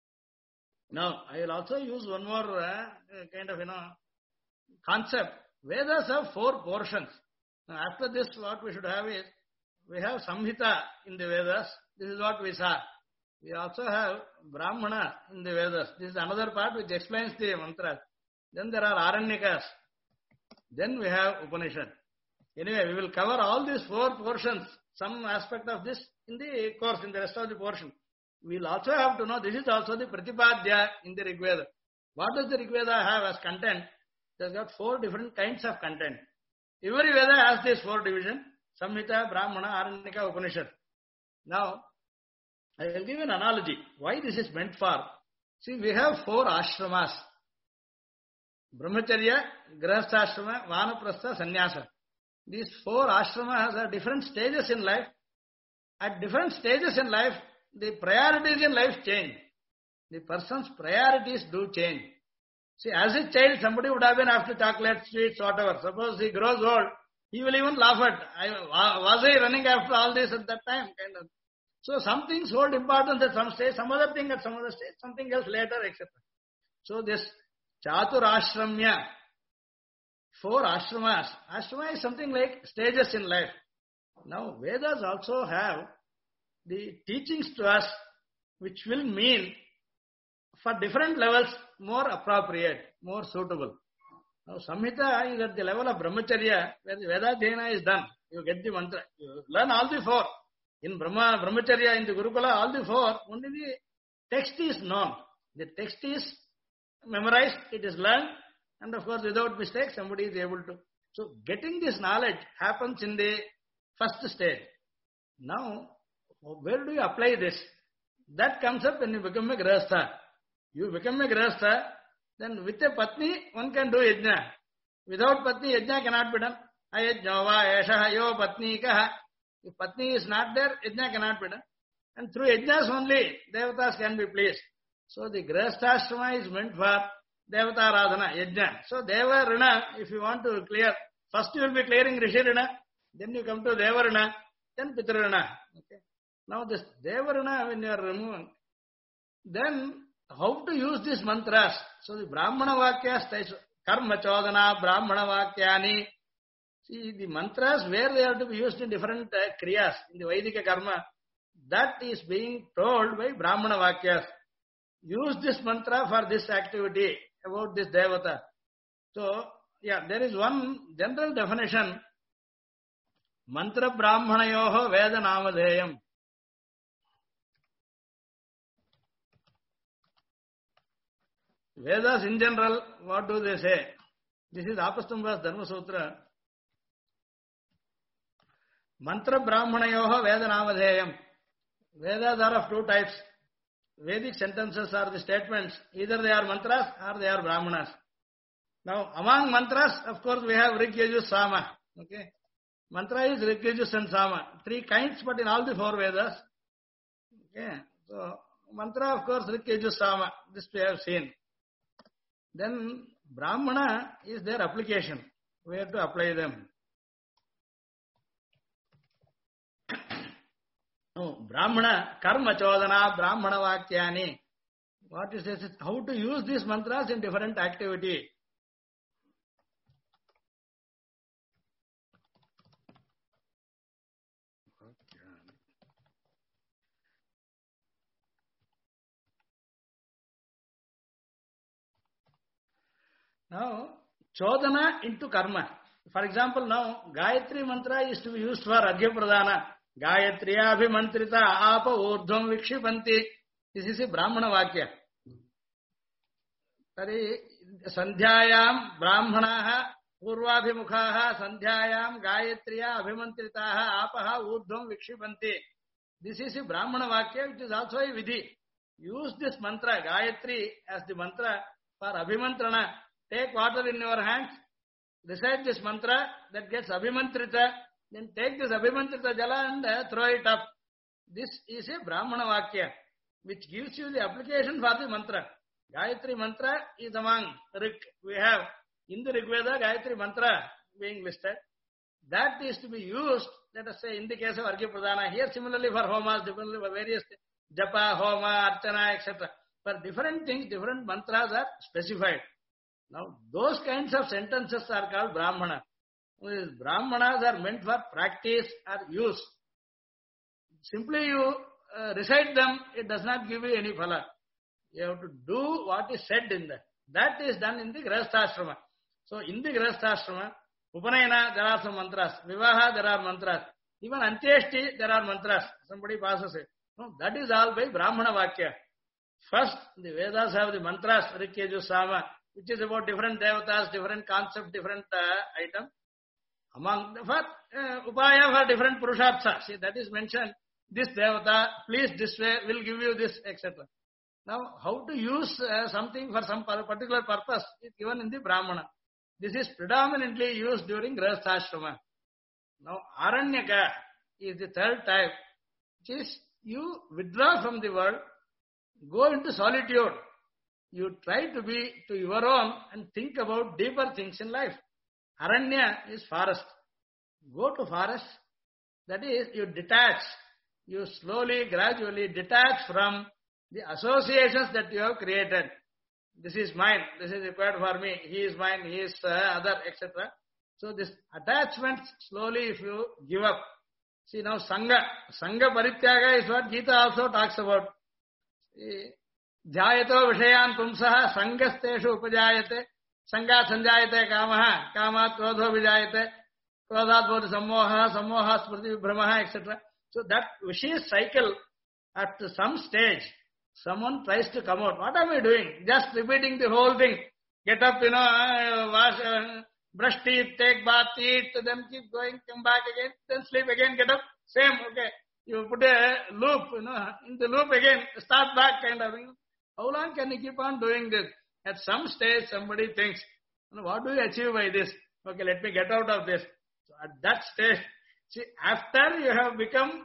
Now, I will also use one more kind of, concept. Vedas have 4 portions. Now, after this, what we should have is, we have Samhita in the Vedas. This is what we saw. We also have Brahmana in the Vedas. This is another part which explains the mantras. Then there are Aranyakas. Then we have Upanishad. Anyway, we will cover all these 4 portions, some aspect of this in the course, in the rest of the portion. We will also have to know, this is also the Pratipadya in the Rigveda. What does the Rigveda have as content? It has got 4 different kinds of content. Every Veda has these 4 divisions: Samhita, Brahmana, Aranyaka, Upanishad. Now, I will give an analogy. Why this is meant for? See, we have 4 ashramas. Brahmacharya, Grahasthashrama, Vanaprastha, Sannyasa. These 4 ashramas are different stages in life. At different stages in life, the priorities in life change. The person's priorities do change. See, as a child, somebody would have been after chocolate, sweets, whatever. Suppose he grows old, he will even laugh at, was I running after all this at that time? Kind of. So some things hold importance at some stage, some other thing at some other stage, something else later, etc. So this Chatur Ashramya, 4 ashramas. Ashrama is something like stages in life. Now, Vedas also have the teachings to us which will mean for different levels more appropriate, more suitable. Now, Samhita is at the level of Brahmacharya, where the Vedadhyayana is done. You get the mantra. You learn all the four. In Brahmacharya, in the Gurukula, all the four, only the text is known. The text is memorized, it is learned, and of course, without mistake, somebody is able to. So, getting this knowledge happens in the first stage. Now, where do you apply this? That comes up when you become a Grihastha. You become a Grihastha, then with a Patni, one can do Yajna. Without Patni, Yajna cannot be done. Ayajnava, Yashaha, Yo, Patni, Kaha. If Patni is not there, Yajna cannot be done. And through Yajnas only, Devatas can be pleased. So the Grihasthashrama is meant for Devata Radhana, Yajna. So Deva Rina, if you want to clear, first you will be clearing Rishi Rina, then you come to Deva Rina, then Pitra Rina. Okay. Now this Deva Rina, when you are removing, then how to use these mantras? So the Brahmana Vakyas, Karma Chodana, Brahmana Vakyani. See, the mantras where they have to be used in different kriyas, in the Vaidika Karma, that is being told by Brahmana Vakyas. Use this mantra for this activity about this Devata. So, yeah, there is one general definition. Mantra Brahmanayoho Veda Namadheyam. Vedas in general, what do they say? This is Apastambha's Dharma Sutra. Mantra Brahmanayoho Veda Namadheyam. Vedas are of two types. Vedic sentences are the statements. Either they are mantras or they are brahmanas. Now, among mantras, of course, we have Rig, Yajus, Sama. Okay. Mantra is Rig, Yajus and Sama. Three kinds, but in all the four Vedas. Okay. So, mantra, of course, Rig, Yajus, Sama. This we have seen. Then, Brahmana is their application. Where to apply them? No, Brahmana, Karma Chodana, Brahmana Vakyani. What is this? How to use these mantras in different activity. Now, Chodana into Karma. For example, now, Gayatri mantra is to be used for Arghya Pradhana. Gayatriya Abhimantrita Apa Urdhvam Vikshipanti. This is a Brahmana Vakya. Tari Sandhyayam Brahmanaha Purvabhimukhaha Sandhyayam Gayatriya Abhimantritaha Apaha Urdhvam Vikshipanti. This is a Brahmana Vakya, which is also a Vidhi. Use this mantra, Gayatri, as the mantra for Abhimantrana. Take water in your hands, recite this mantra that gets Abhimantrita. Then take this Abhimantrita Jala and throw it up. This is a Brahmana Vakya, which gives you the application for the mantra. Gayatri mantra is among Rig. We have in the Rig Veda Gayatri mantra being listed. That is to be used, let us say, in the case of Arghya Pradhana. Here similarly for homas, differently for various things. Japa, Homa, Archana, etc. For different things, different mantras are specified. Now, those kinds of sentences are called Brahmana. Brahmanas are meant for practice or use. Simply you recite them, it does not give you any phala. You have to do what is said in that. That is done in the Grihasthashrama. So in the Grihasthashrama, Upanayana, there are some mantras. Vivaha, there are mantras. Even Antyeshti, there are mantras. Somebody passes it. No, that is all by Brahmana Vakya. First, the Vedas have the mantras, Rig, Yajus, Sama, which is about different devatas, different concepts, different items. Among the upaya for different purusharthas. See, that is mentioned. This devata, please this way, will give you this, etc. Now, how to use something for some particular purpose is given in the Brahmana. This is predominantly used during Grihasthashrama. Now, Aranyaka is the third type, which is you withdraw from the world, go into solitude. You try to be to your own and think about deeper things in life. Aranya is forest. Go to forest. That is, you detach. You slowly, gradually detach from the associations that you have created. This is mine. This is required for me. He is mine. He is other, etc. So this attachment, slowly if you give up. See now, Sangha. Sangha Parityaga is what Gita also talks about. See, ध्यायतो विषयान् पुंसः संगस्तेषु उपजायते संगात् संजायते कामः कामात् क्रोधो विजायते क्रोधात् भवति सम्मोहः सम्मोहात् स्मृति विभ्रमः etc. So that vicious cycle, at some stage someone tries to come out. What am I doing? Just repeating the whole thing. Get up, wash, brush teeth, take bath, eat, then keep going, come back again, then sleep again, get up, same, okay. You put a loop, in the loop again, start back kind of thing. How long can you keep on doing this? At some stage, somebody thinks, what do you achieve by this? Okay, let me get out of this. So at that stage, see, after you have become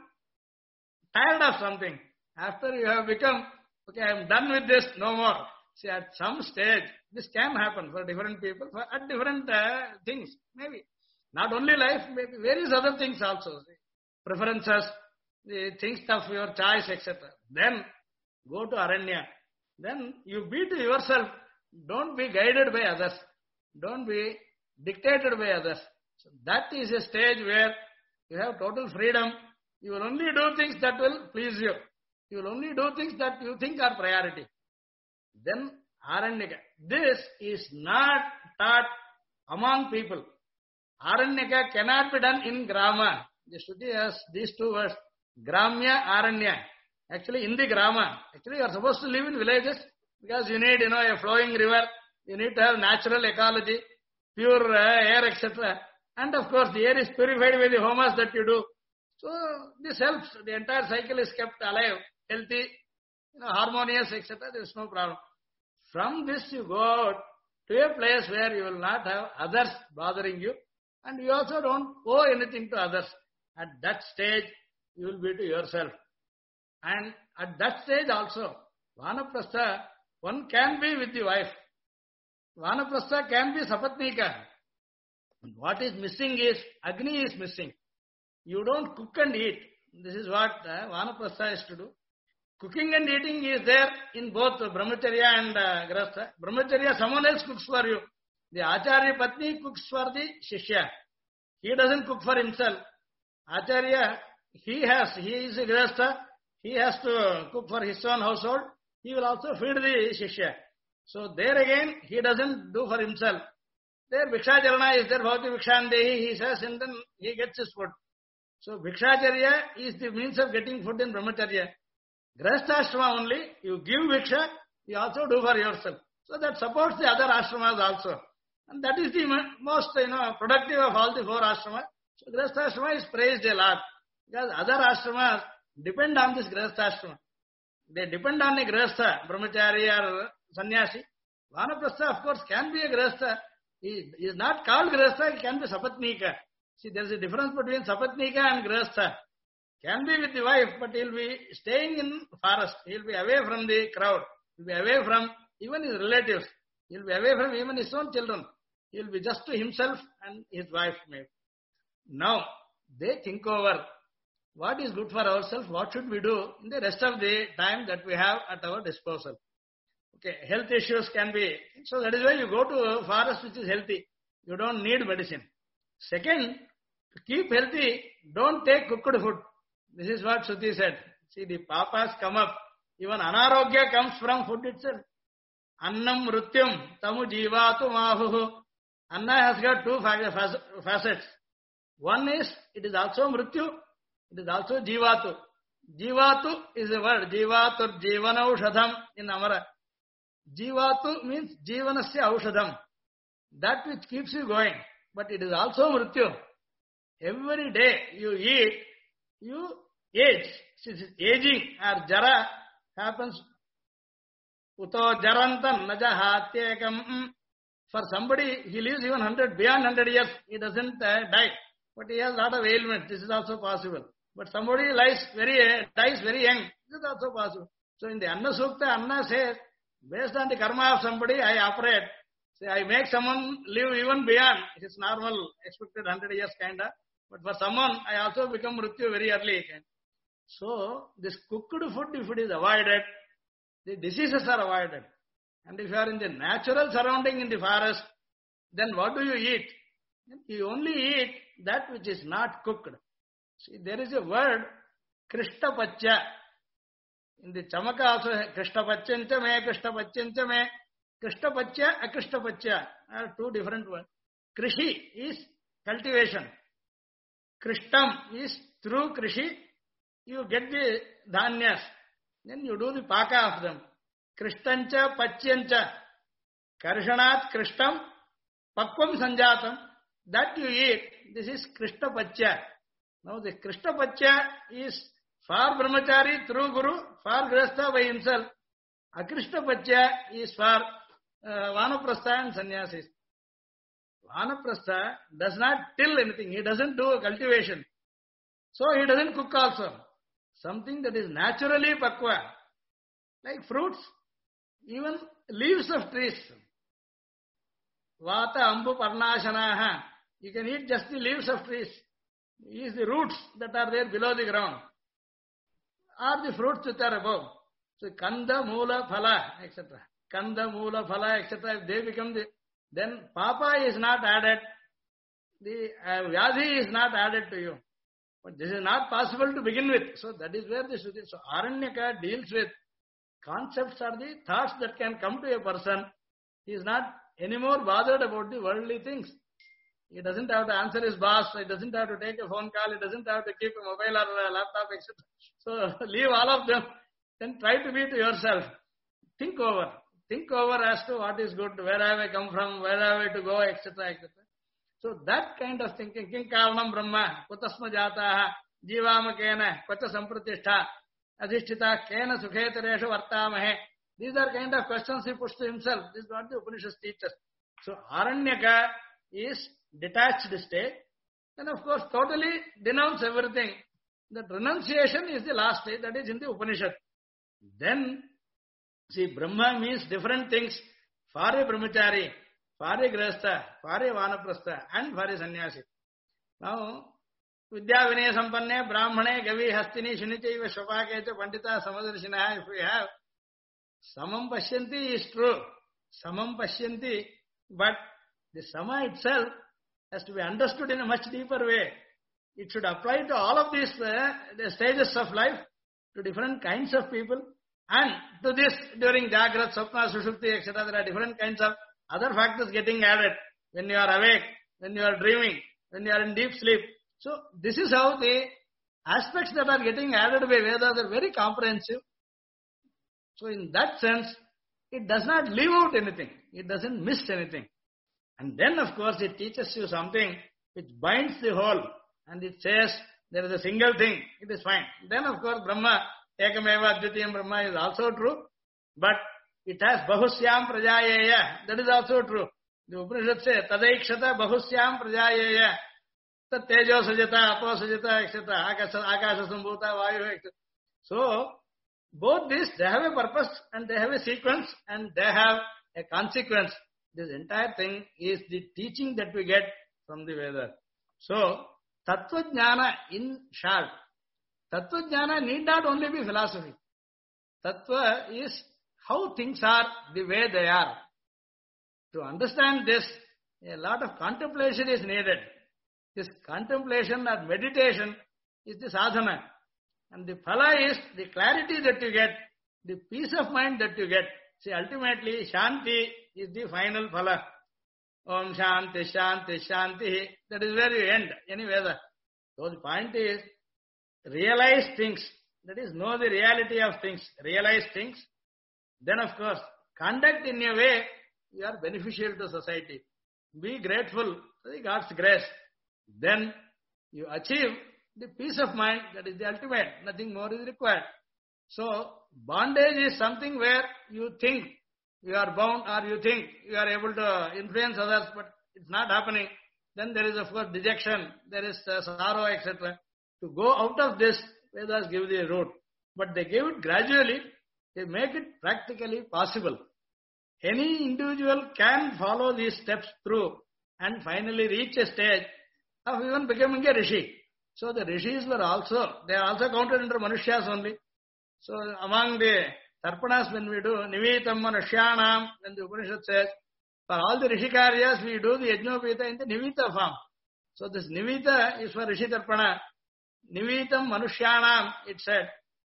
tired of something, after you have become, okay, I am done with this, no more. See, at some stage, this can happen for different people, at different things, maybe. Not only life, maybe various other things also. See, preferences, the things of your choice, etc. Then go to Aranya. Then you be to yourself. Don't be guided by others. Don't be dictated by others. So that is a stage where you have total freedom. You will only do things that will please you. You will only do things that you think are priority. Then Aranyaka. This is not taught among people. Aranyaka cannot be done in Grama. The Shruti has these two words. Gramya, Aranya. Actually, in the Grama. Actually, you are supposed to live in villages because you need, a flowing river. You need to have natural ecology, pure air, etc. And of course, the air is purified by the homas that you do. So, this helps. The entire cycle is kept alive, healthy, harmonious, etc. There is no problem. From this, you go out to a place where you will not have others bothering you, and you also don't owe anything to others. At that stage, you will be to yourself. And at that stage also, Vanaprastha, one can be with the wife. Vanaprastha can be Sapatnika. What is missing is, Agni is missing. You don't cook and eat. This is what Vanaprastha is to do. Cooking and eating is there in both Brahmacharya and Grahastha. Brahmacharya, someone else cooks for you. The Acharya Patni cooks for the Shishya. He doesn't cook for himself. Acharya, he is a Grahastha. He has to cook for his own household. He will also feed the Shishya. So there again, he doesn't do for himself. There Bhikshacharana is there, Bhavati Bhikshandehi, he says, and then he gets his food. So Bhikshacharya is the means of getting food in Brahmacharya. Grahasthashrama only, you give Bhiksha, you also do for yourself. So that supports the other ashramas also. And that is the most, productive of all the four ashramas. So Grahasthashrama is praised a lot. Because other ashramas depend on this Grahasthashrama. They depend on a Grahastha, Brahmachari or Sannyasi. Vanaprastha, of course, can be a Grahastha. He is not called Grahastha, he can be Sapatnika. See, there is a difference between Sapatnika and Grahastha. Can be with the wife, but he will be staying in forest. He will be away from the crowd. He will be away from even his relatives. He will be away from even his own children. He will be just to himself and his wife maybe. Now, they think over what is good for ourselves, what should we do in the rest of the time that we have at our disposal. Okay, health issues can be, so that is why you go to a forest which is healthy. You don't need medicine. Second, to keep healthy, don't take cooked food. This is what Shruti said. See, the papas come up. Even anarogya comes from food itself. Annam mrutyam tamu jivatu mahuhu. Anna has got two facets. One is, it is also mrityu, it is also jivatu. Jivatu is a word. Jivatu jivana aushadham in Amara. Jivatu means jivanasya aushadham. That which keeps you going. But it is also mrityu. Every day you eat, you age. Since aging or jara happens, uto jarantam najahatyekam. For somebody, he lives even 100, beyond 100 years, he doesn't die. But he has a lot of ailments. This is also possible. But somebody dies very young. This is also possible. So in the Anna Sukta, Anna says, based on the karma of somebody, I operate. Say, I make someone live even beyond his normal expected 100 years kind of. But for someone, I also become mrityu very early. So, this cooked food, if it is avoided, the diseases are avoided. And if you are in the natural surrounding in the forest, then what do you eat? You only eat that which is not cooked. See, there is a word, Krishtapachya. In the Chamaka also, Krishna Pachyanta me, Krishna Pachyanta me, Krishna Pachya, Akrishna Pachya are two different words. Krishi is cultivation. Krishtam is through Krishi, you get the dhanyas. Then you do the paka of them. Krishtancha Pachyancha. Karshanat Krishtam Pakvam Sanjatam. That you eat. This is Krishna Pachya. Now the Krishna Pachya is for Brahmachari through Guru, for Grihastha by himself. Akrishna Pachya is for Vanaprastha and Sannyasis. Vanaprastha does not till anything. He doesn't do cultivation. So he doesn't cook also. Something that is naturally pakwa. Like fruits, even leaves of trees. Vata ambu parnashanaha. You can eat just the leaves of trees. Is the roots that are there below the ground. Or the fruits which are above. So kanda, moola, phala, etc. Kanda, moola, phala, etc. If they become the... Then papa is not added. The vyadhi is not added to you. But this is not possible to begin with. So that is where the Shruti... So Aranyaka deals with concepts are the thoughts that can come to a person. He is not anymore bothered about the worldly things. He doesn't have to answer his boss. He doesn't have to take a phone call. He doesn't have to keep a mobile or a laptop, etc. So leave all of them. Then try to be to yourself. Think over. Think over as to what is good, where have I come from, where have I to go, etc. etc. So that kind of thinking, Kim Kavanam Brahma, Kutasma Jataha, Jivama Kena, Kvacha Sampratishtha, Adhishtita, Kena Sukheteresha Vartamahe. These are kind of questions he puts to himself. This is what the Upanishads teach us. So Aranyaka is detached state. Then of course totally denounce everything. That renunciation is the last stage, that is in the Upanishad. Then, see, Brahma means different things for a brahmachari, for a grihastha, for a vanaprastha, and for a sannyasi. Now, Vidya Vinaya Sampanne, Brahmane, Gavi, Hastini, Shunichaiva, Shvapakecha, Pandita, Samadarshina, if we have, Samam Pashyanti is true. Samam Pashyanti, but the Sama itself has to be understood in a much deeper way. It should apply to all of these the stages of life, to different kinds of people, and to this during Jagrat, Sapna, Sushupti, etc. There are different kinds of other factors getting added when you are awake, when you are dreaming, when you are in deep sleep. So this is how the aspects that are getting added by Vedas are very comprehensive. So in that sense, it does not leave out anything. It doesn't miss anything. And then of course it teaches you something which binds the whole. And it says there is a single thing. It is fine. Then of course Brahma, Ekameva Advitiyam Brahma is also true. But it has Bahusyam Prajayeya. That is also true. The Upanishad says, Tadaikshata Bahusyam Prajayeya. Tat Tejo Sajata, Apo Sajata, etc. Akasha Sambhuta, Vayu, etc. So, both these, they have a purpose and they have a sequence and they have a consequence. This entire thing is the teaching that we get from the Vedas. So, Tattva Jnana in short. Tattva Jnana need not only be philosophy. Tattva is how things are the way they are. To understand this, a lot of contemplation is needed. This contemplation or meditation is the sadhana. And the phala is the clarity that you get, the peace of mind that you get. See, ultimately, Shanti is the final phala. Om Shanti, Shanti, Shanti. That is where you end, any Veda. So the point is, realize things. That is, know the reality of things. Realize things. Then, of course, conduct in a way you are beneficial to society. Be grateful to the God's grace. Then you achieve the peace of mind. That is the ultimate. Nothing more is required. So, bondage is something where you think you are bound or you think you are able to influence others, but it's not happening. Then there is, of course, dejection. There is sorrow, etc. To go out of this, Vedas give the route. But they give it gradually. They make it practically possible. Any individual can follow these steps through and finally reach a stage of even becoming a rishi. So the rishis were also, they are also counted under Manushyas only. So among the Tarpanas when we do Nivitam Manushyanam, when the Upanishad says, for all the Rishi Karyas we do the Yajnopita in the Nivita form. So this Nivita is for Rishi Tarpana. Nivitam Manushyanam, it said.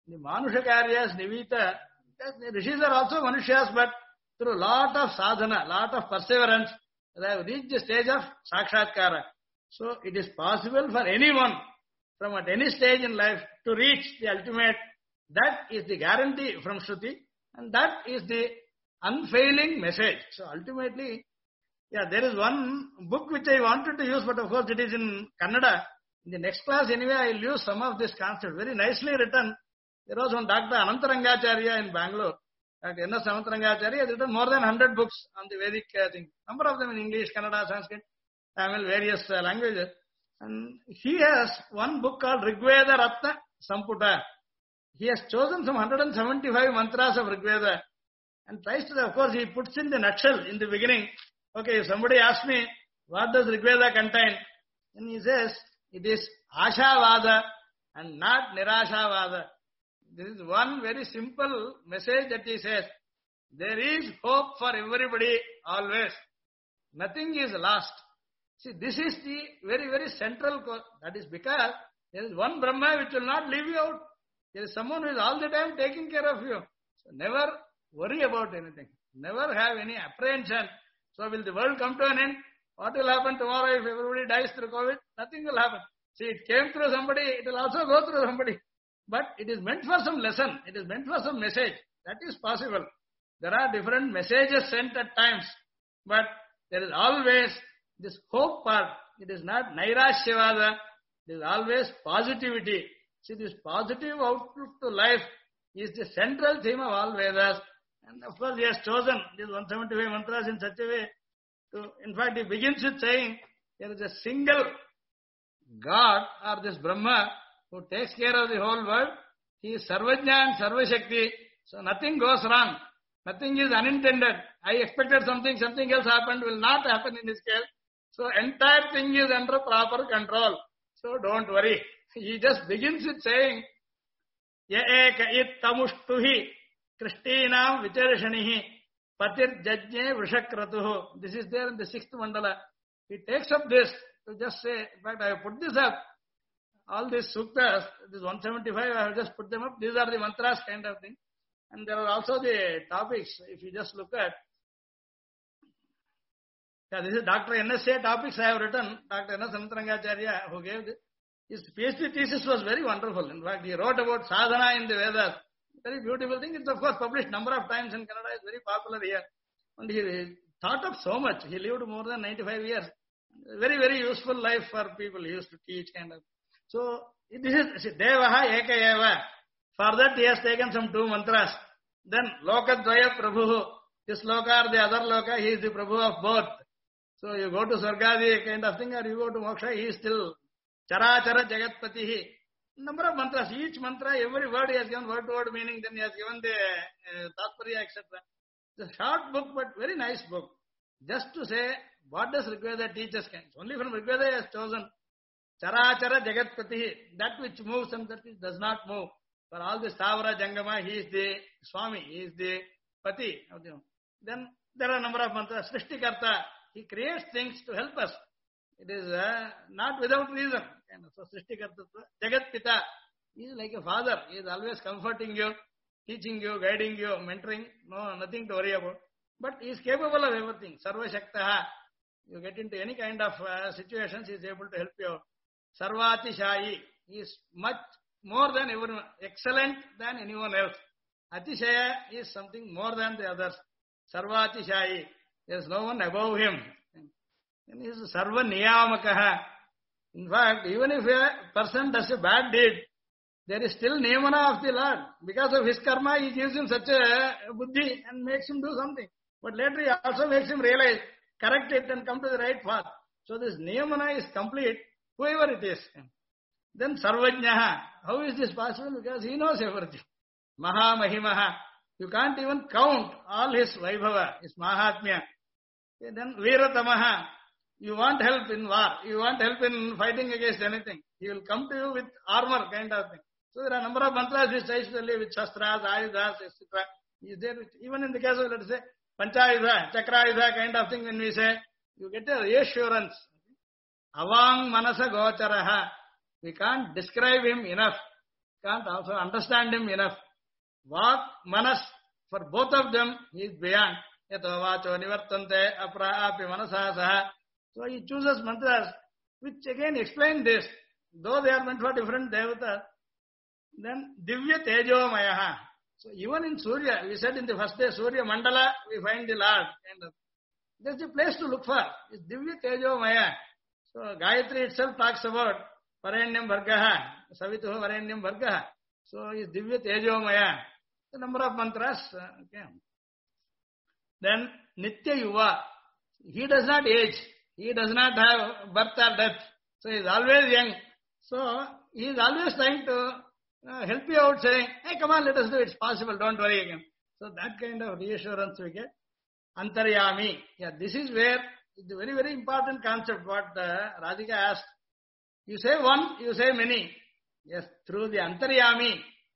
The Manusha Karyas, Nivita, the rishis are also Manushas, but through lot of sadhana, lot of perseverance, they have reached the stage of Sakshatkara. So it is possible for anyone from at any stage in life to reach the ultimate. That is the guarantee from Shruti, and that is the unfailing message. So ultimately, there is one book which I wanted to use, but of course it is in Kannada. In the next class anyway, I will use some of this concept. Very nicely written. There was one Dr. Anantarangacharya in Bangalore. Dr. N.S. Anantarangacharya has written more than 100 books on the Vedic thing. Number of them in English, Kannada, Sanskrit, Tamil, various languages. And he has one book called Rigveda Ratna Samputa. He has chosen some 175 mantras of Rigveda and tries to, of course, he puts in the nutshell in the beginning. Okay, if somebody asks me, what does Rigveda contain? And he says, it is Ashavada and not Nirashavada. This is one very simple message that he says. There is hope for everybody always. Nothing is lost. See, this is the very, very central cause. That is because there is one Brahma which will not leave you out. There is someone who is all the time taking care of you. So never worry about anything. Never have any apprehension. So will the world come to an end? What will happen tomorrow if everybody dies through COVID? Nothing will happen. See, it came through somebody, it will also go through somebody. But it is meant for some lesson. It is meant for some message. That is possible. There are different messages sent at times. But there is always this hope part. It is not Nairashyavada. It is always positivity. See, this positive outlook to life is the central theme of all Vedas. And of course, he has chosen these 175 mantras in such a way to, in fact, he begins with saying, there is a single God or this Brahma who takes care of the whole world. He is Sarvajna and Sarvashakti. So nothing goes wrong. Nothing is unintended. I expected something else happened, will not happen in this case. So entire thing is under proper control. So don't worry. He just begins with saying, Ya eka it tamushtuhi Kristinam vicharshanihi patir jajne vrishakratuhu. This is there in the 6th mandala. He takes up this to just say, in fact, I have put this up. All these suktas, this 175, I have just put them up. These are the mantras kind of thing. And there are also the topics, if you just look at. This is Dr. NSA topics I have written. Dr. N.S. Anantarangacharya, who gave this. His PhD thesis was very wonderful. In fact, he wrote about sadhana in the Vedas. Very beautiful thing. It's of course published number of times in Kannada. It's very popular here. And he thought of so much. He lived more than 95 years. Very, very useful life for people. He used to teach kind of. So, this is Devaha Eka Eva. For that he has taken some 2 mantras. Then Lokadvaya Prabhu. This Loka or the other Loka, he is the Prabhu of both. So you go to Sargadi kind of thing or you go to Moksha, he is still Charachara Jagatpatihi. Number of mantras. Each mantra, every word he has given word to word meaning, then he has given the Tatparya, etc. It's a short book but very nice book. Just to say, what does Rigveda teach us? Only from Rigveda he has chosen Charachara Jagatpatihi, that which moves and that which does not move. For all the Stavara Jangama, he is the Swami, he is the Pati. Then there are a number of mantras. Srishtikarta, he creates things to help us. It is not without reason. So Srishtikarta, Jagat Pita, he is like a father. He is always comforting you, teaching you, guiding you, mentoring. No, nothing to worry about. But he is capable of everything. Sarva Shaktaha. You get into any kind of situations, he is able to help you. Sarvati Shayi. He is much more than everyone, excellent than anyone else. Atishaya is something more than the others. Sarvati Shayi. There is no one above him. And he is Sarva Niyamakaha. In fact, even if a person does a bad deed, there is still Niyamana of the Lord. Because of his karma, he gives him such a buddhi and makes him do something. But later he also makes him realize, correct it and come to the right path. So this Niyamana is complete, whoever it is. Then Sarvajnaha. How is this possible? Because he knows everything. Maha Mahimaha. You can't even count all his Vaibhava, his Mahatmya. Okay, then Veeratamaha. You want help in war. You want help in fighting against anything. He will come to you with armor kind of thing. So there are a number of mantras which tries to live with Shastras, Ayudhas, etc. He is there with, even in the case of, let us say, Panchayudha, Chakrayudha kind of thing, when we say, you get a reassurance. Avang Manasa Gocharaha. We can't describe him enough. can't also understand him enough. Vak, manas, for both of them, he is beyond. Yato vacho nivartante apra api manasa saha. So he chooses mantras which again explain this. Though they are meant for different devatas, then Divya Tejo Mayaha. So even in Surya, we said in the first day, Surya Mandala, we find the Lord. And that's the place to look for. It's Divya Tejo Maya. So Gayatri itself talks about Paranyam Bhargaha, Savituho Paranyam Bhargaha. So it's Divya Tejo Maya. The number of mantras. Okay. Then Nitya Yuva. He does not age. He does not have birth or death. So he is always young. So he is always trying to help you out, saying, hey, come on, let us do it. It's possible. Don't worry again. So that kind of reassurance we get. Antaryami. Yeah, this is where it's a very, very important concept what Radhika asked. You say one, you say many. Yes, through the Antaryami,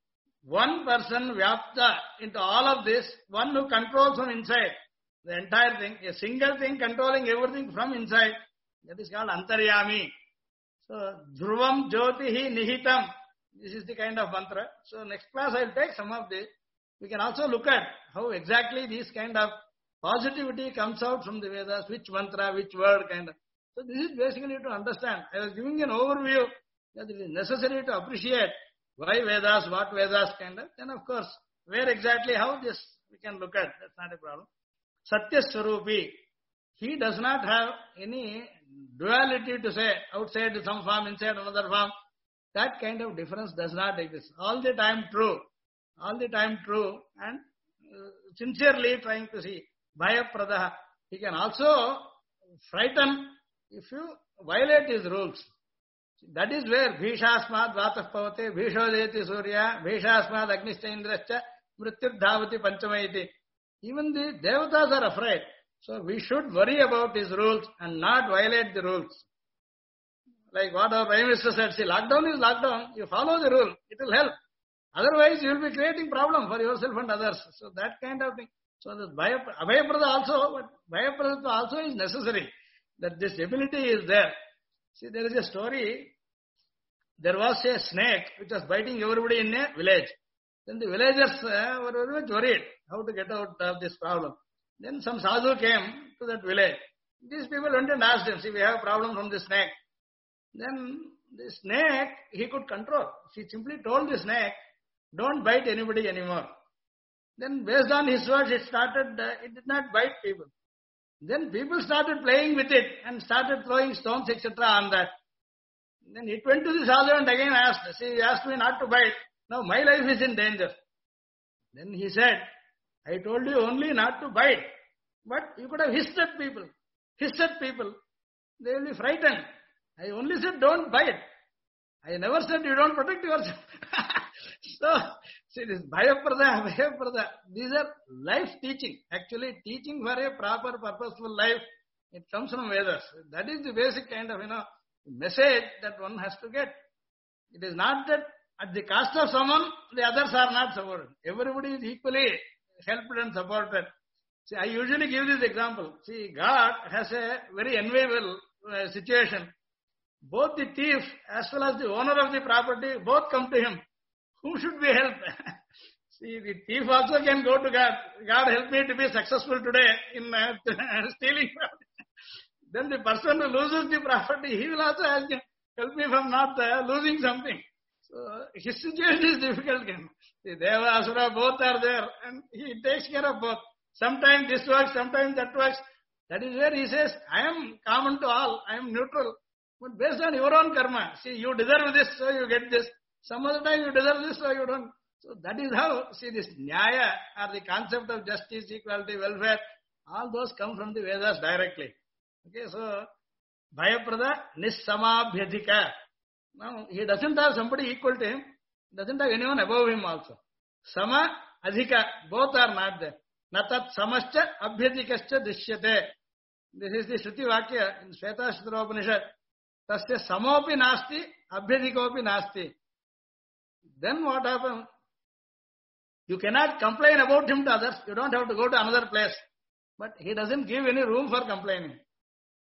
one person vyapta into all of this, one who controls from inside the entire thing, a single thing controlling everything from inside. That is called Antaryami. So, Dhruvam Jyotihi Nihitam. This is the kind of mantra. So, next class I will take some of this. We can also look at how exactly this kind of positivity comes out from the Vedas, which mantra, which word kind of. So, this is basically to understand. I was giving an overview that it is necessary to appreciate why Vedas, what Vedas kind of. Then, of course, where exactly, how this we can look at. That's not a problem. Satya Swarupi. He does not have any duality to say outside some form, inside another form. That kind of difference does not exist. All the time true. All the time true and sincerely trying to see. Bhayapradaha. He can also frighten if you violate his rules. That is where Bhishasmad Vatah Pavate, Bhishodeti Surya, Bhishasmad Agnishta Indrascha, Mrityur Dhavati Panchamaiti. Even the devatas are afraid. So we should worry about his rules and not violate the rules. Like what our Prime Minister said, see, lockdown is lockdown. You follow the rule. It will help. Otherwise, you will be creating problem for yourself and others. So that kind of thing. So the Abhayaprada also, but Bhayaprada also is necessary. That this ability is there. See, there is a story. There was a snake which was biting everybody in a village. Then the villagers were very much worried how to get out of this problem. Then some sadhu came to that village. These people went and asked him, see, we have a problem from the snake. Then the snake, he could control. He simply told the snake, don't bite anybody anymore. Then based on his words, it did not bite people. Then people started playing with it and started throwing stones, etc. on that. Then it went to the sadhu and again asked, see, you asked me not to bite. Now my life is in danger. Then he said, I told you only not to bite. But you could have hissed at people. Hissed at people. They will be frightened. I only said don't bite. I never said you don't protect yourself. So, see this Bhayaprada. These are life teaching. Actually teaching for a proper purposeful life. It comes from Vedas. That is the basic kind of, message that one has to get. It is not that at the cost of someone, the others are not supported. Everybody is equally helped and supported. See, I usually give this example. See, God has a very enviable situation. Both the thief as well as the owner of the property, both come to him. Who should be helped? See, the thief also can go to God. God, help me to be successful today in stealing property. Then the person who loses the property, he will also ask him, help me from not losing something. So his situation is difficult. The Deva, Asura, both are there and he takes care of both. Sometimes this works, sometimes that works. That is where he says, I am common to all, I am neutral. But based on your own karma, see, you deserve this, so you get this. Some other time you deserve this, so you don't. So that is how, see, this Nyaya or the concept of justice, equality, welfare, all those come from the Vedas directly. Okay, so Bhayaprada Nissamabhyadhika. Now, he doesn't have somebody equal to him, doesn't have anyone above him also. Sama, Adhika, both are not there. Natat samascha abhyadhikascha drishyate. This is the Shruti Vakya in Shvetashtra Upanishad. Tasya samopi nasti, abhyadhikopi nasti. Then what happens? You cannot complain about him to others. You don't have to go to another place. But he doesn't give any room for complaining.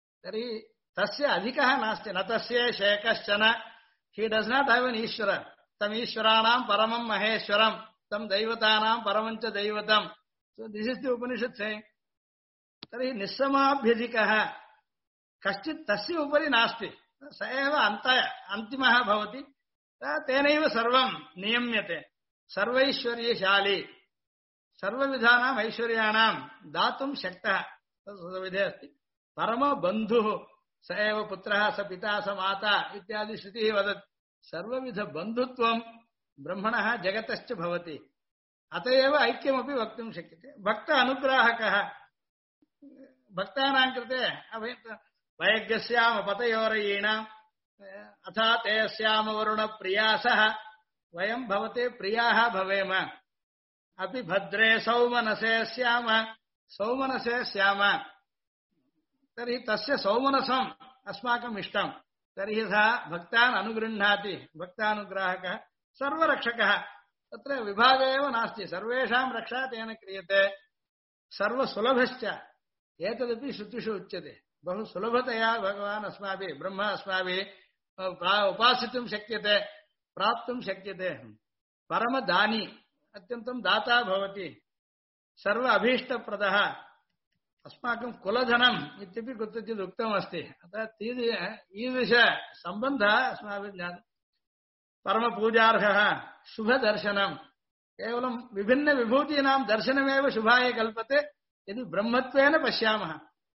Tasya adhikaha nasti, natasya shekaschana. He does not have an Ishvara. तमीश्वराणां परमं महेश्वरं तं दैवतानां परमं च दैवतं. So this is the Upanishad saying. तर्हि निस्समाभ्यधिकः कश्चित् तस्य उपरि नास्ति, स एव अन्तिमः भवति, तेनैव सर्वं नियम्यते. सर्वैश्वर्यशाली, सर्वविधानाम् ऐश्वर्याणां दातुं शक्तः तद्विधे अस्ति. परमबन्धुः, स एव पुत्रः, स पिता, स माता इत्यादि श्रुतिः वदति. सर्वविधबन्धुत्वं ब्रह्मणः जगतश्च भवति. अत एव ऐक्यमपि वक्तुं शक्यते. भक्त अनुग्राहकः, भक्तानां कृते वयज्ञस्याम पतयोरयीणाम् अथा ते स्याम वरुणप्रियासः वयं भवते प्रियाः भवेम. अपि भद्रे सौमनसे स्याम, सौमनसे स्याम. तर्हि तस्य सौमनसम् अस्माकम् इष्टम्. तर्हि सः भक्तान् अनुगृह्णाति. भक्तानुग्राहकः सर्वरक्षकः. तत्र विभागः एव नास्ति, सर्वेषां रक्षा तेन क्रियते. सर्वसुलभश्च, एतदपि श्रुतिषु उच्यते. बहु सुलभतया भगवान् अस्माभिः, ब्रह्म अस्माभिः उपासितुं शक्यते, प्राप्तुं शक्यते. परमदानी, अत्यन्तं दाता भवति. सर्व अभीष्टप्रदः, अस्माकं कुलधनम् इत्यपि कुत्रचित् उक्तमस्ति. अतः ईदृश सम्बन्धः अस्माभिः ज्ञातः. परमपूजार्हः, शुभदर्शनं. केवलं विभिन्नविभूतीनां दर्शनमेव शुभाय कल्पते यदि ब्रह्मत्वेन पश्यामः.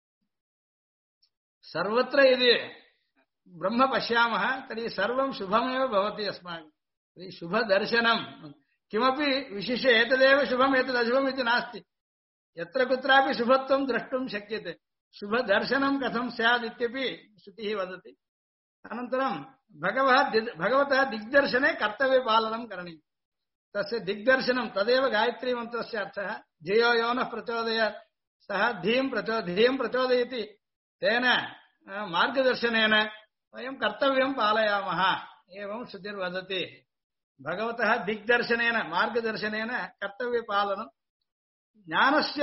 सर्वत्र यदि ब्रह्म पश्यामः तर्हि सर्वं शुभमेव भवति अस्माकं. तर्हि शुभदर्शनं किमपि विशिष्य एतदेव शुभम् एतदशुभम् इति नास्ति. यत्र कुत्रापि शुभत्वं द्रष्टुं शक्यते. शुभदर्शनं कथं स्यात् इत्यपि श्रुतिः वदति. अनन्तरं भगवतः दिग्दर्शने कर्तव्यपालनं करणीयम्. तस्य दिग्दर्शनं तदेव गायत्री मन्त्रस्य अर्थः. धियो यो नः प्रचोदयात्, सः धियं प्रचोदयति. तेन मार्गदर्शनेन वयं कर्तव्यं पालयामः. एवं श्रुतिर्वदति. भगवतः दिग्दर्शनेन, मार्गदर्शनेन कर्तव्यपालनं. ज्ञानस्य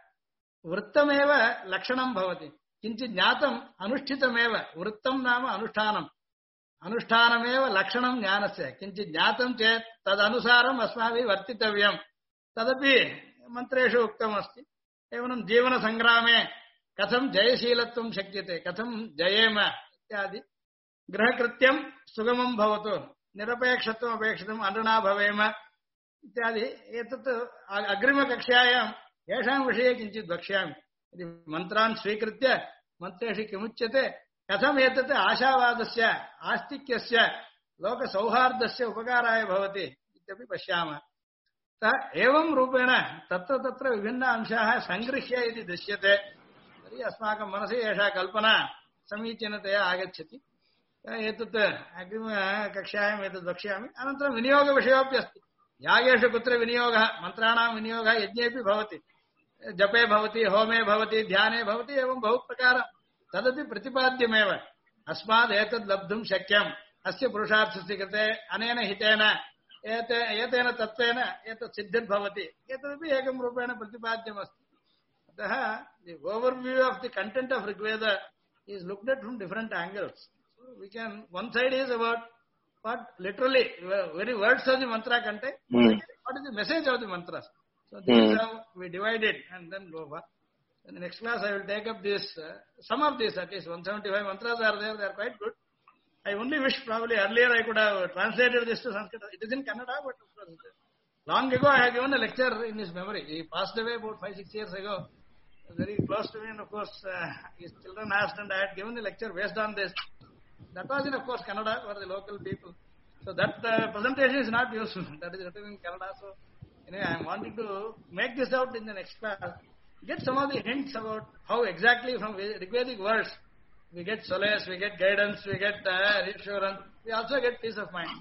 वृत्तमेव लक्षणं भवति. किञ्चित् ज्ञातम् अनुष्ठितमेव. वृत्तं नाम अनुष्ठानम्. अनुष्ठानमेव लक्षणं ज्ञानस्य. किञ्चित् ज्ञातं चेत् तदनुसारम् अस्माभिः वर्तितव्यम्. तदपि मन्त्रेषु उक्तमस्ति. एवं जीवनसङ्ग्रामे कथं जयशीलत्वं शक्यते, कथं जयेम इत्यादि. गृहकृत्यं सुगमं भवतु, निरपेक्षत्वम् अपेक्षितम् अनृणा भवेम इत्यादि. एतत् अग्रिमकक्षायां येषां विषये किञ्चित् वक्ष्यामि. यदि मन्त्रान् स्वीकृत्य मन्त्रेषु किमुच्यते, कथम् एतत् आशावादस्य, आस्तिक्यस्य, लोकसौहार्दस्य उपकाराय भवति इत्यपि पश्यामः. एवं रूपेण तत्र तत्र विभिन्न अंशाः सङ्गृह्य यदि दृश्यते तर्हि अस्माकं मनसि एषा कल्पना समीचीनतया आगच्छति. एतत् अग्रिमकक्षायाम् एतद् वक्ष्यामि. अनन्तरं विनियोगविषयोऽपि अस्ति. यागेषु कुत्र विनियोगः, मन्त्राणां विनियोगः यज्ञेपि भवति, जपे भवति, होमे भवति, ध्याने भवति. एवं बहु प्रकारं तदपि प्रतिपाद्यमेव. अस्माद् एतद् लब्धुं शक्यम्, अस्य पुरुषार्थस्य कृते अनेन हितेन एतेन तत्त्वेन एतत् सिद्धिर्भवति. एतदपि एकं रूपेण प्रतिपाद्यमस्ति. अतः the overview of the content of Rigveda is looked at from different angles. So we can, one side is about what literally very words of the mantra contain, what is the message of the mantras. So this is how we divide it and then go over. In the next class I will take up this, some of these, at least 175 mantras are there, they are quite good. I only wish probably earlier I could have translated this to Sanskrit. It is in Kannada, but long ago I had given a lecture in his memory. He passed away about 5-6 years ago. Very close to me, and of course his children asked, and I had given a lecture based on this. That was in, of course, Kannada for the local people. So that presentation is not useful. That is written in Kannada. So anyway, I am wanting to make this out in the next class. Get some of the hints about how exactly from Rigvedic words we get solace, we get guidance, we get reassurance. We also get peace of mind.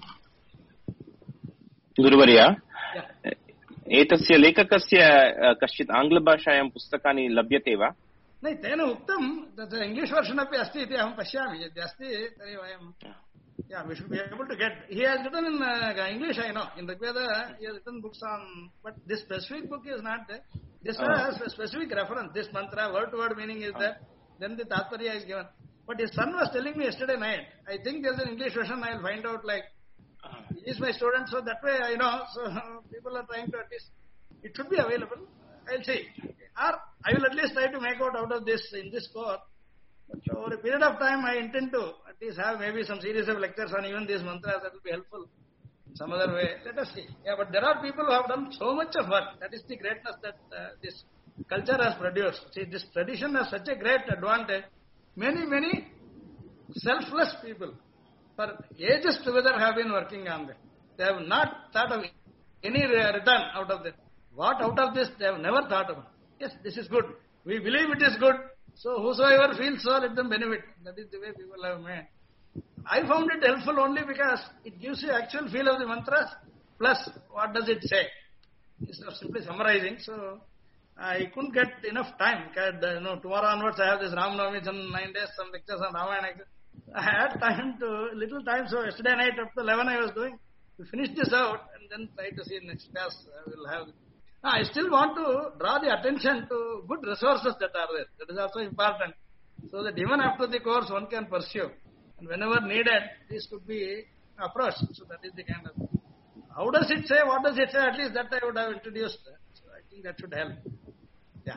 गुरुवर्य, Yeah. एतस्य लेखकस्य कश्चित् आङ्ग्लभाषायां पुस्तकानि लभ्यते वा? न, तेन उक्तं तत् इंग्लिश वर्षन् अपि अस्ति इति अहं पश्यामि. यदि अस्ति तर्हि वयं, yeah, we should be able to get. He has written in English, I know. In Rigveda he has written books on, but this specific book is not there. This has a specific reference. This mantra, word to word meaning is there. Then the Tatparya is given. But his son was telling me yesterday night, I think there's an English version. I'll find out, like, He is my student, so that way so people are trying to at least, it should be available. I'll see. Or I will at least try to make out of this in this course. But over a period of time, I intend to at least have maybe some series of lectures on even these mantras that will be helpful in some other way. Let us see. Yeah, but there are people who have done so much of work. That is the greatness that this culture has produced. See, this tradition has such a great advantage. Many selfless people for ages together have been working on them. They have not thought of any return out of this. What out of this they have never thought of. Yes, this is good. We believe it is good. So whosoever feels so, let them benefit. That is the way people have made. I found it helpful only because it gives you actual feel of the mantras, plus what does it say, instead of simply summarizing. So I couldn't get enough time. Tomorrow onwards I have this Ram Navami, some 9 days, some lectures on Ramayana. I had little time, so yesterday night up to 11 I was doing to finish this out and then try to see next class I will have. I still want to draw the attention to good resources that are there. That is also important. So that even after the course one can pursue. And whenever needed, this could be approached. So that is the kind of... How does it say? What does it say? At least that I would have introduced. So I think that should help. Yeah.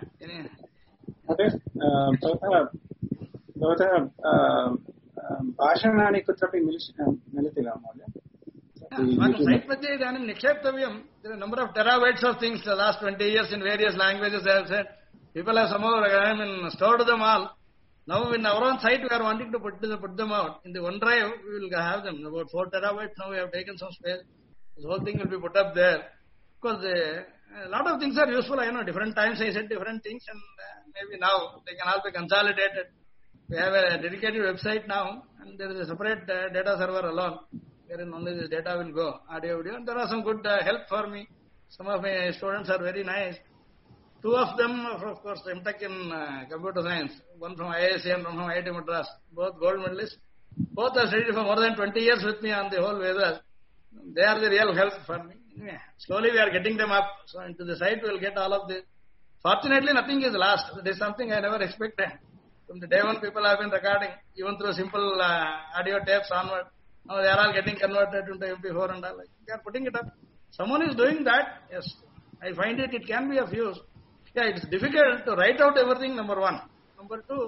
भवतः भाषणानि कुत्रापि मिलति वा महोदय? Site मध्ये इदानीं निक्षेप्तव्यं. There are a number of terabytes of things the last 20 years in various languages I have said. People have somehow stored them all. Now in our own site we are wanting to put them out. In the OneDrive we will have them. About 4 terabytes now we have taken some space. This whole thing will be put up there. Because a lot of things are useful. I know different times I said different things and maybe now they can all be consolidated. We have a dedicated website now and there is a separate data server alone wherein only this data will go, audio, video. And there are some good help for me. Some of my students are very nice. 2 of them, of course, MTech in computer science. One from IISc and one from IIT Madras. Both gold medalists. Both are studied for more than 20 years with me on the whole Vedas. They are the real help for me. Anyway, slowly we are getting them up. So into the site we will get all of this. Fortunately, nothing is lost. That is something I never expected. From the day one, people have been recording, even through simple audio tapes onward. Now they are all getting converted into MP4 and all. They are putting it up. Someone is doing that. Yes, I find it can be of use. Yeah, it's difficult to write out everything, number one. Number two,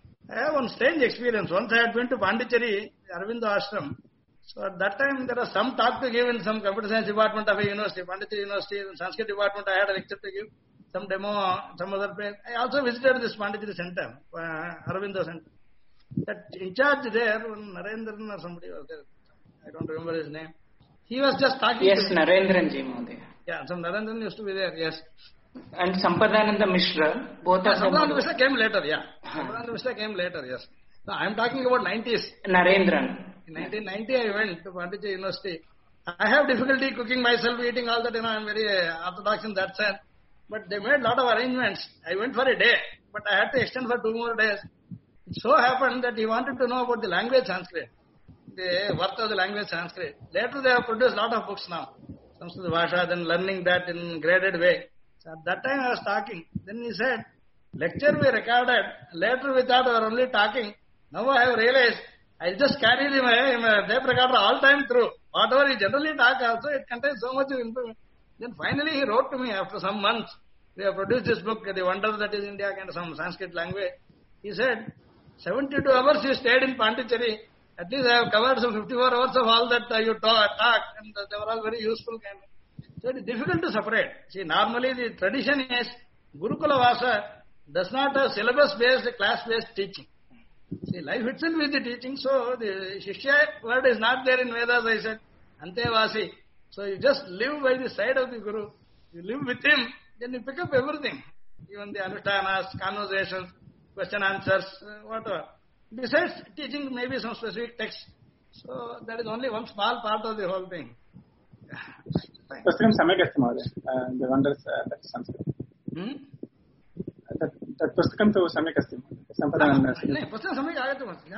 I have one strange experience. Once I had been to Pondicherry, Aurobindo Ashram. So at that time, there was some talk to give in some computer science department of a university, Pondicherry University, in Sanskrit department. I had a lecture to give, some demo, some other place. I also visited this Pondicherry center, Aurobindo Center. That in charge there, Narendran or somebody was there. I don't remember his name. He was just talking. Yes, Narendran ji Mahodaya. Yeah, some Narendran used to be there. Yes. And Sampadananda Mishra, both of them. Sampadananda Mishra came later. Yeah. Sampadananda Mishra came later. Yes. No, I am talking about 90s. Narendran. In 1990, I went to Pondicherry University. I have difficulty cooking myself, eating all that. I am very orthodox in that sense. But they made a lot of arrangements. I went for a day, but I had to extend for 2 more days. It so happened that he wanted to know about the language Sanskrit, the worth of the language Sanskrit. Later they have produced a lot of books now. Sanskrit Bhasha, then learning that in graded way. So at that time I was talking. Then he said, lecture we recorded. Later we thought we were only talking. Now I have realized I'll just carry the tape recorder all time through. Whatever he generally talk also, it contains so much information. Then finally he wrote to me after some months. We have produced this book, The Wonder That Is India, kind of some Sanskrit language. He said, 72 hours you stayed in Pondicherry. At least I have covered some 54 hours of all that you talked, and they were all very useful kind of. So it is difficult to separate. See, normally the tradition is Gurukula Vasa does not have syllabus-based, class-based teaching. See, life itself is the teaching, so the Shishya word is not there in Vedas, I said. Antevasi. So you just live by the side of the Guru. You live with him, then you pick up everything. Even the Anushtanas, conversations, question answers, whatever. Besides teaching maybe some specific text. So that is only one small part of the whole thing. पुस्तकं सम्यक् अस्ति महोदय. The Wonders that is Sanskrit. तत् पुस्तकं तु सम्यक् अस्ति महोदय. पुस्तकं सम्यक् आगतमस्ति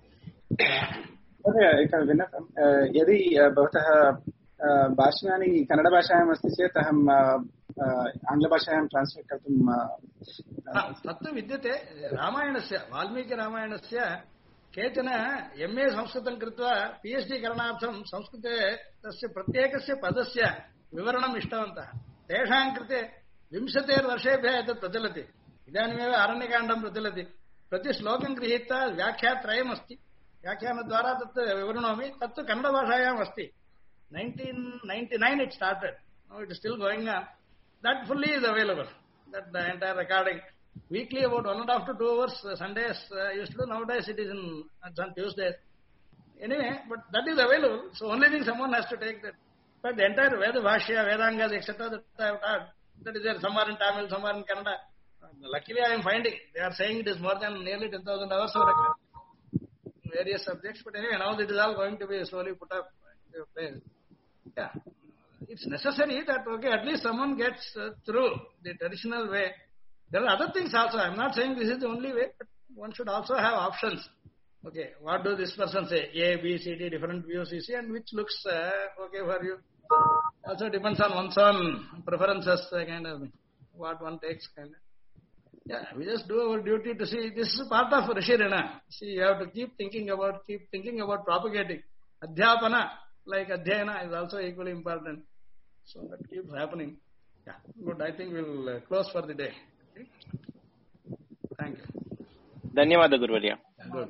महोदय एकं विन्नपं यदि भवतः भाषणानि कन्नडभाषायाम् अस्ति चेत् अहं आङ्ग्लभाषायां ट्रान्स्लेट् कर्तुं तत्तु विद्यते. रामायणस्य वाल्मीकिरामायणस्य केचन MA संस्कृतं कृत्वा PhD करणार्थं संस्कृते तस्य प्रत्येकस्य पदस्य विवरणम् इष्टवन्तः तेषां कृते 20 वर्षेभ्यः एतत् प्रचलति इदानीमेव अरण्यकाण्डं प्रचलति प्रतिश्लोकं गृहीत्वा व्याख्यात्रयमस्ति व्याख्यानद्वारा तत् विवृणोमि तत्तु कन्नडभाषायाम् अस्ति 1999 it started now it is still going on that fully is available that the entire recording weekly about 1.5 to 2 hours Sundays used to do nowadays it is on Tuesdays anyway but that is available so only thing someone has to take that but the entire Veda Bhashya Vedangas etc that I have taught that is there some are in Tamil some are in Kannada luckily I am finding they are saying it is more than nearly 10,000 hours of record various subjects but anyway now it is all going to be slowly put up into place yeah it's necessary that okay at least someone gets through the traditional way. There are other things also. I'm not saying this is the only way, but one should also have options. Okay, what do this person say? A, B, C, D, different views you see, and which looks okay for you. Also depends on one's own preferences, kind of thing. What one takes, kind of. Yeah, we just do our duty to see. This is part of Rishi Rina. See, you have to keep thinking about propagating. Adhyapana, like Adhyayana, is also equally important. So that keeps happening. Yeah, good. I think we'll close for the day. Okay? Thank you. धन्यवाद गुरुवर्य. Good.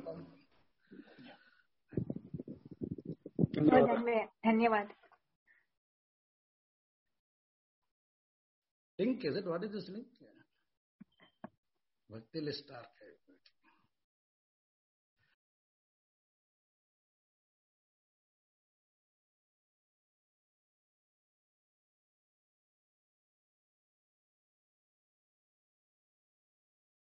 धन्यवाद. Link, is it? What is this link? Bhakti list archive.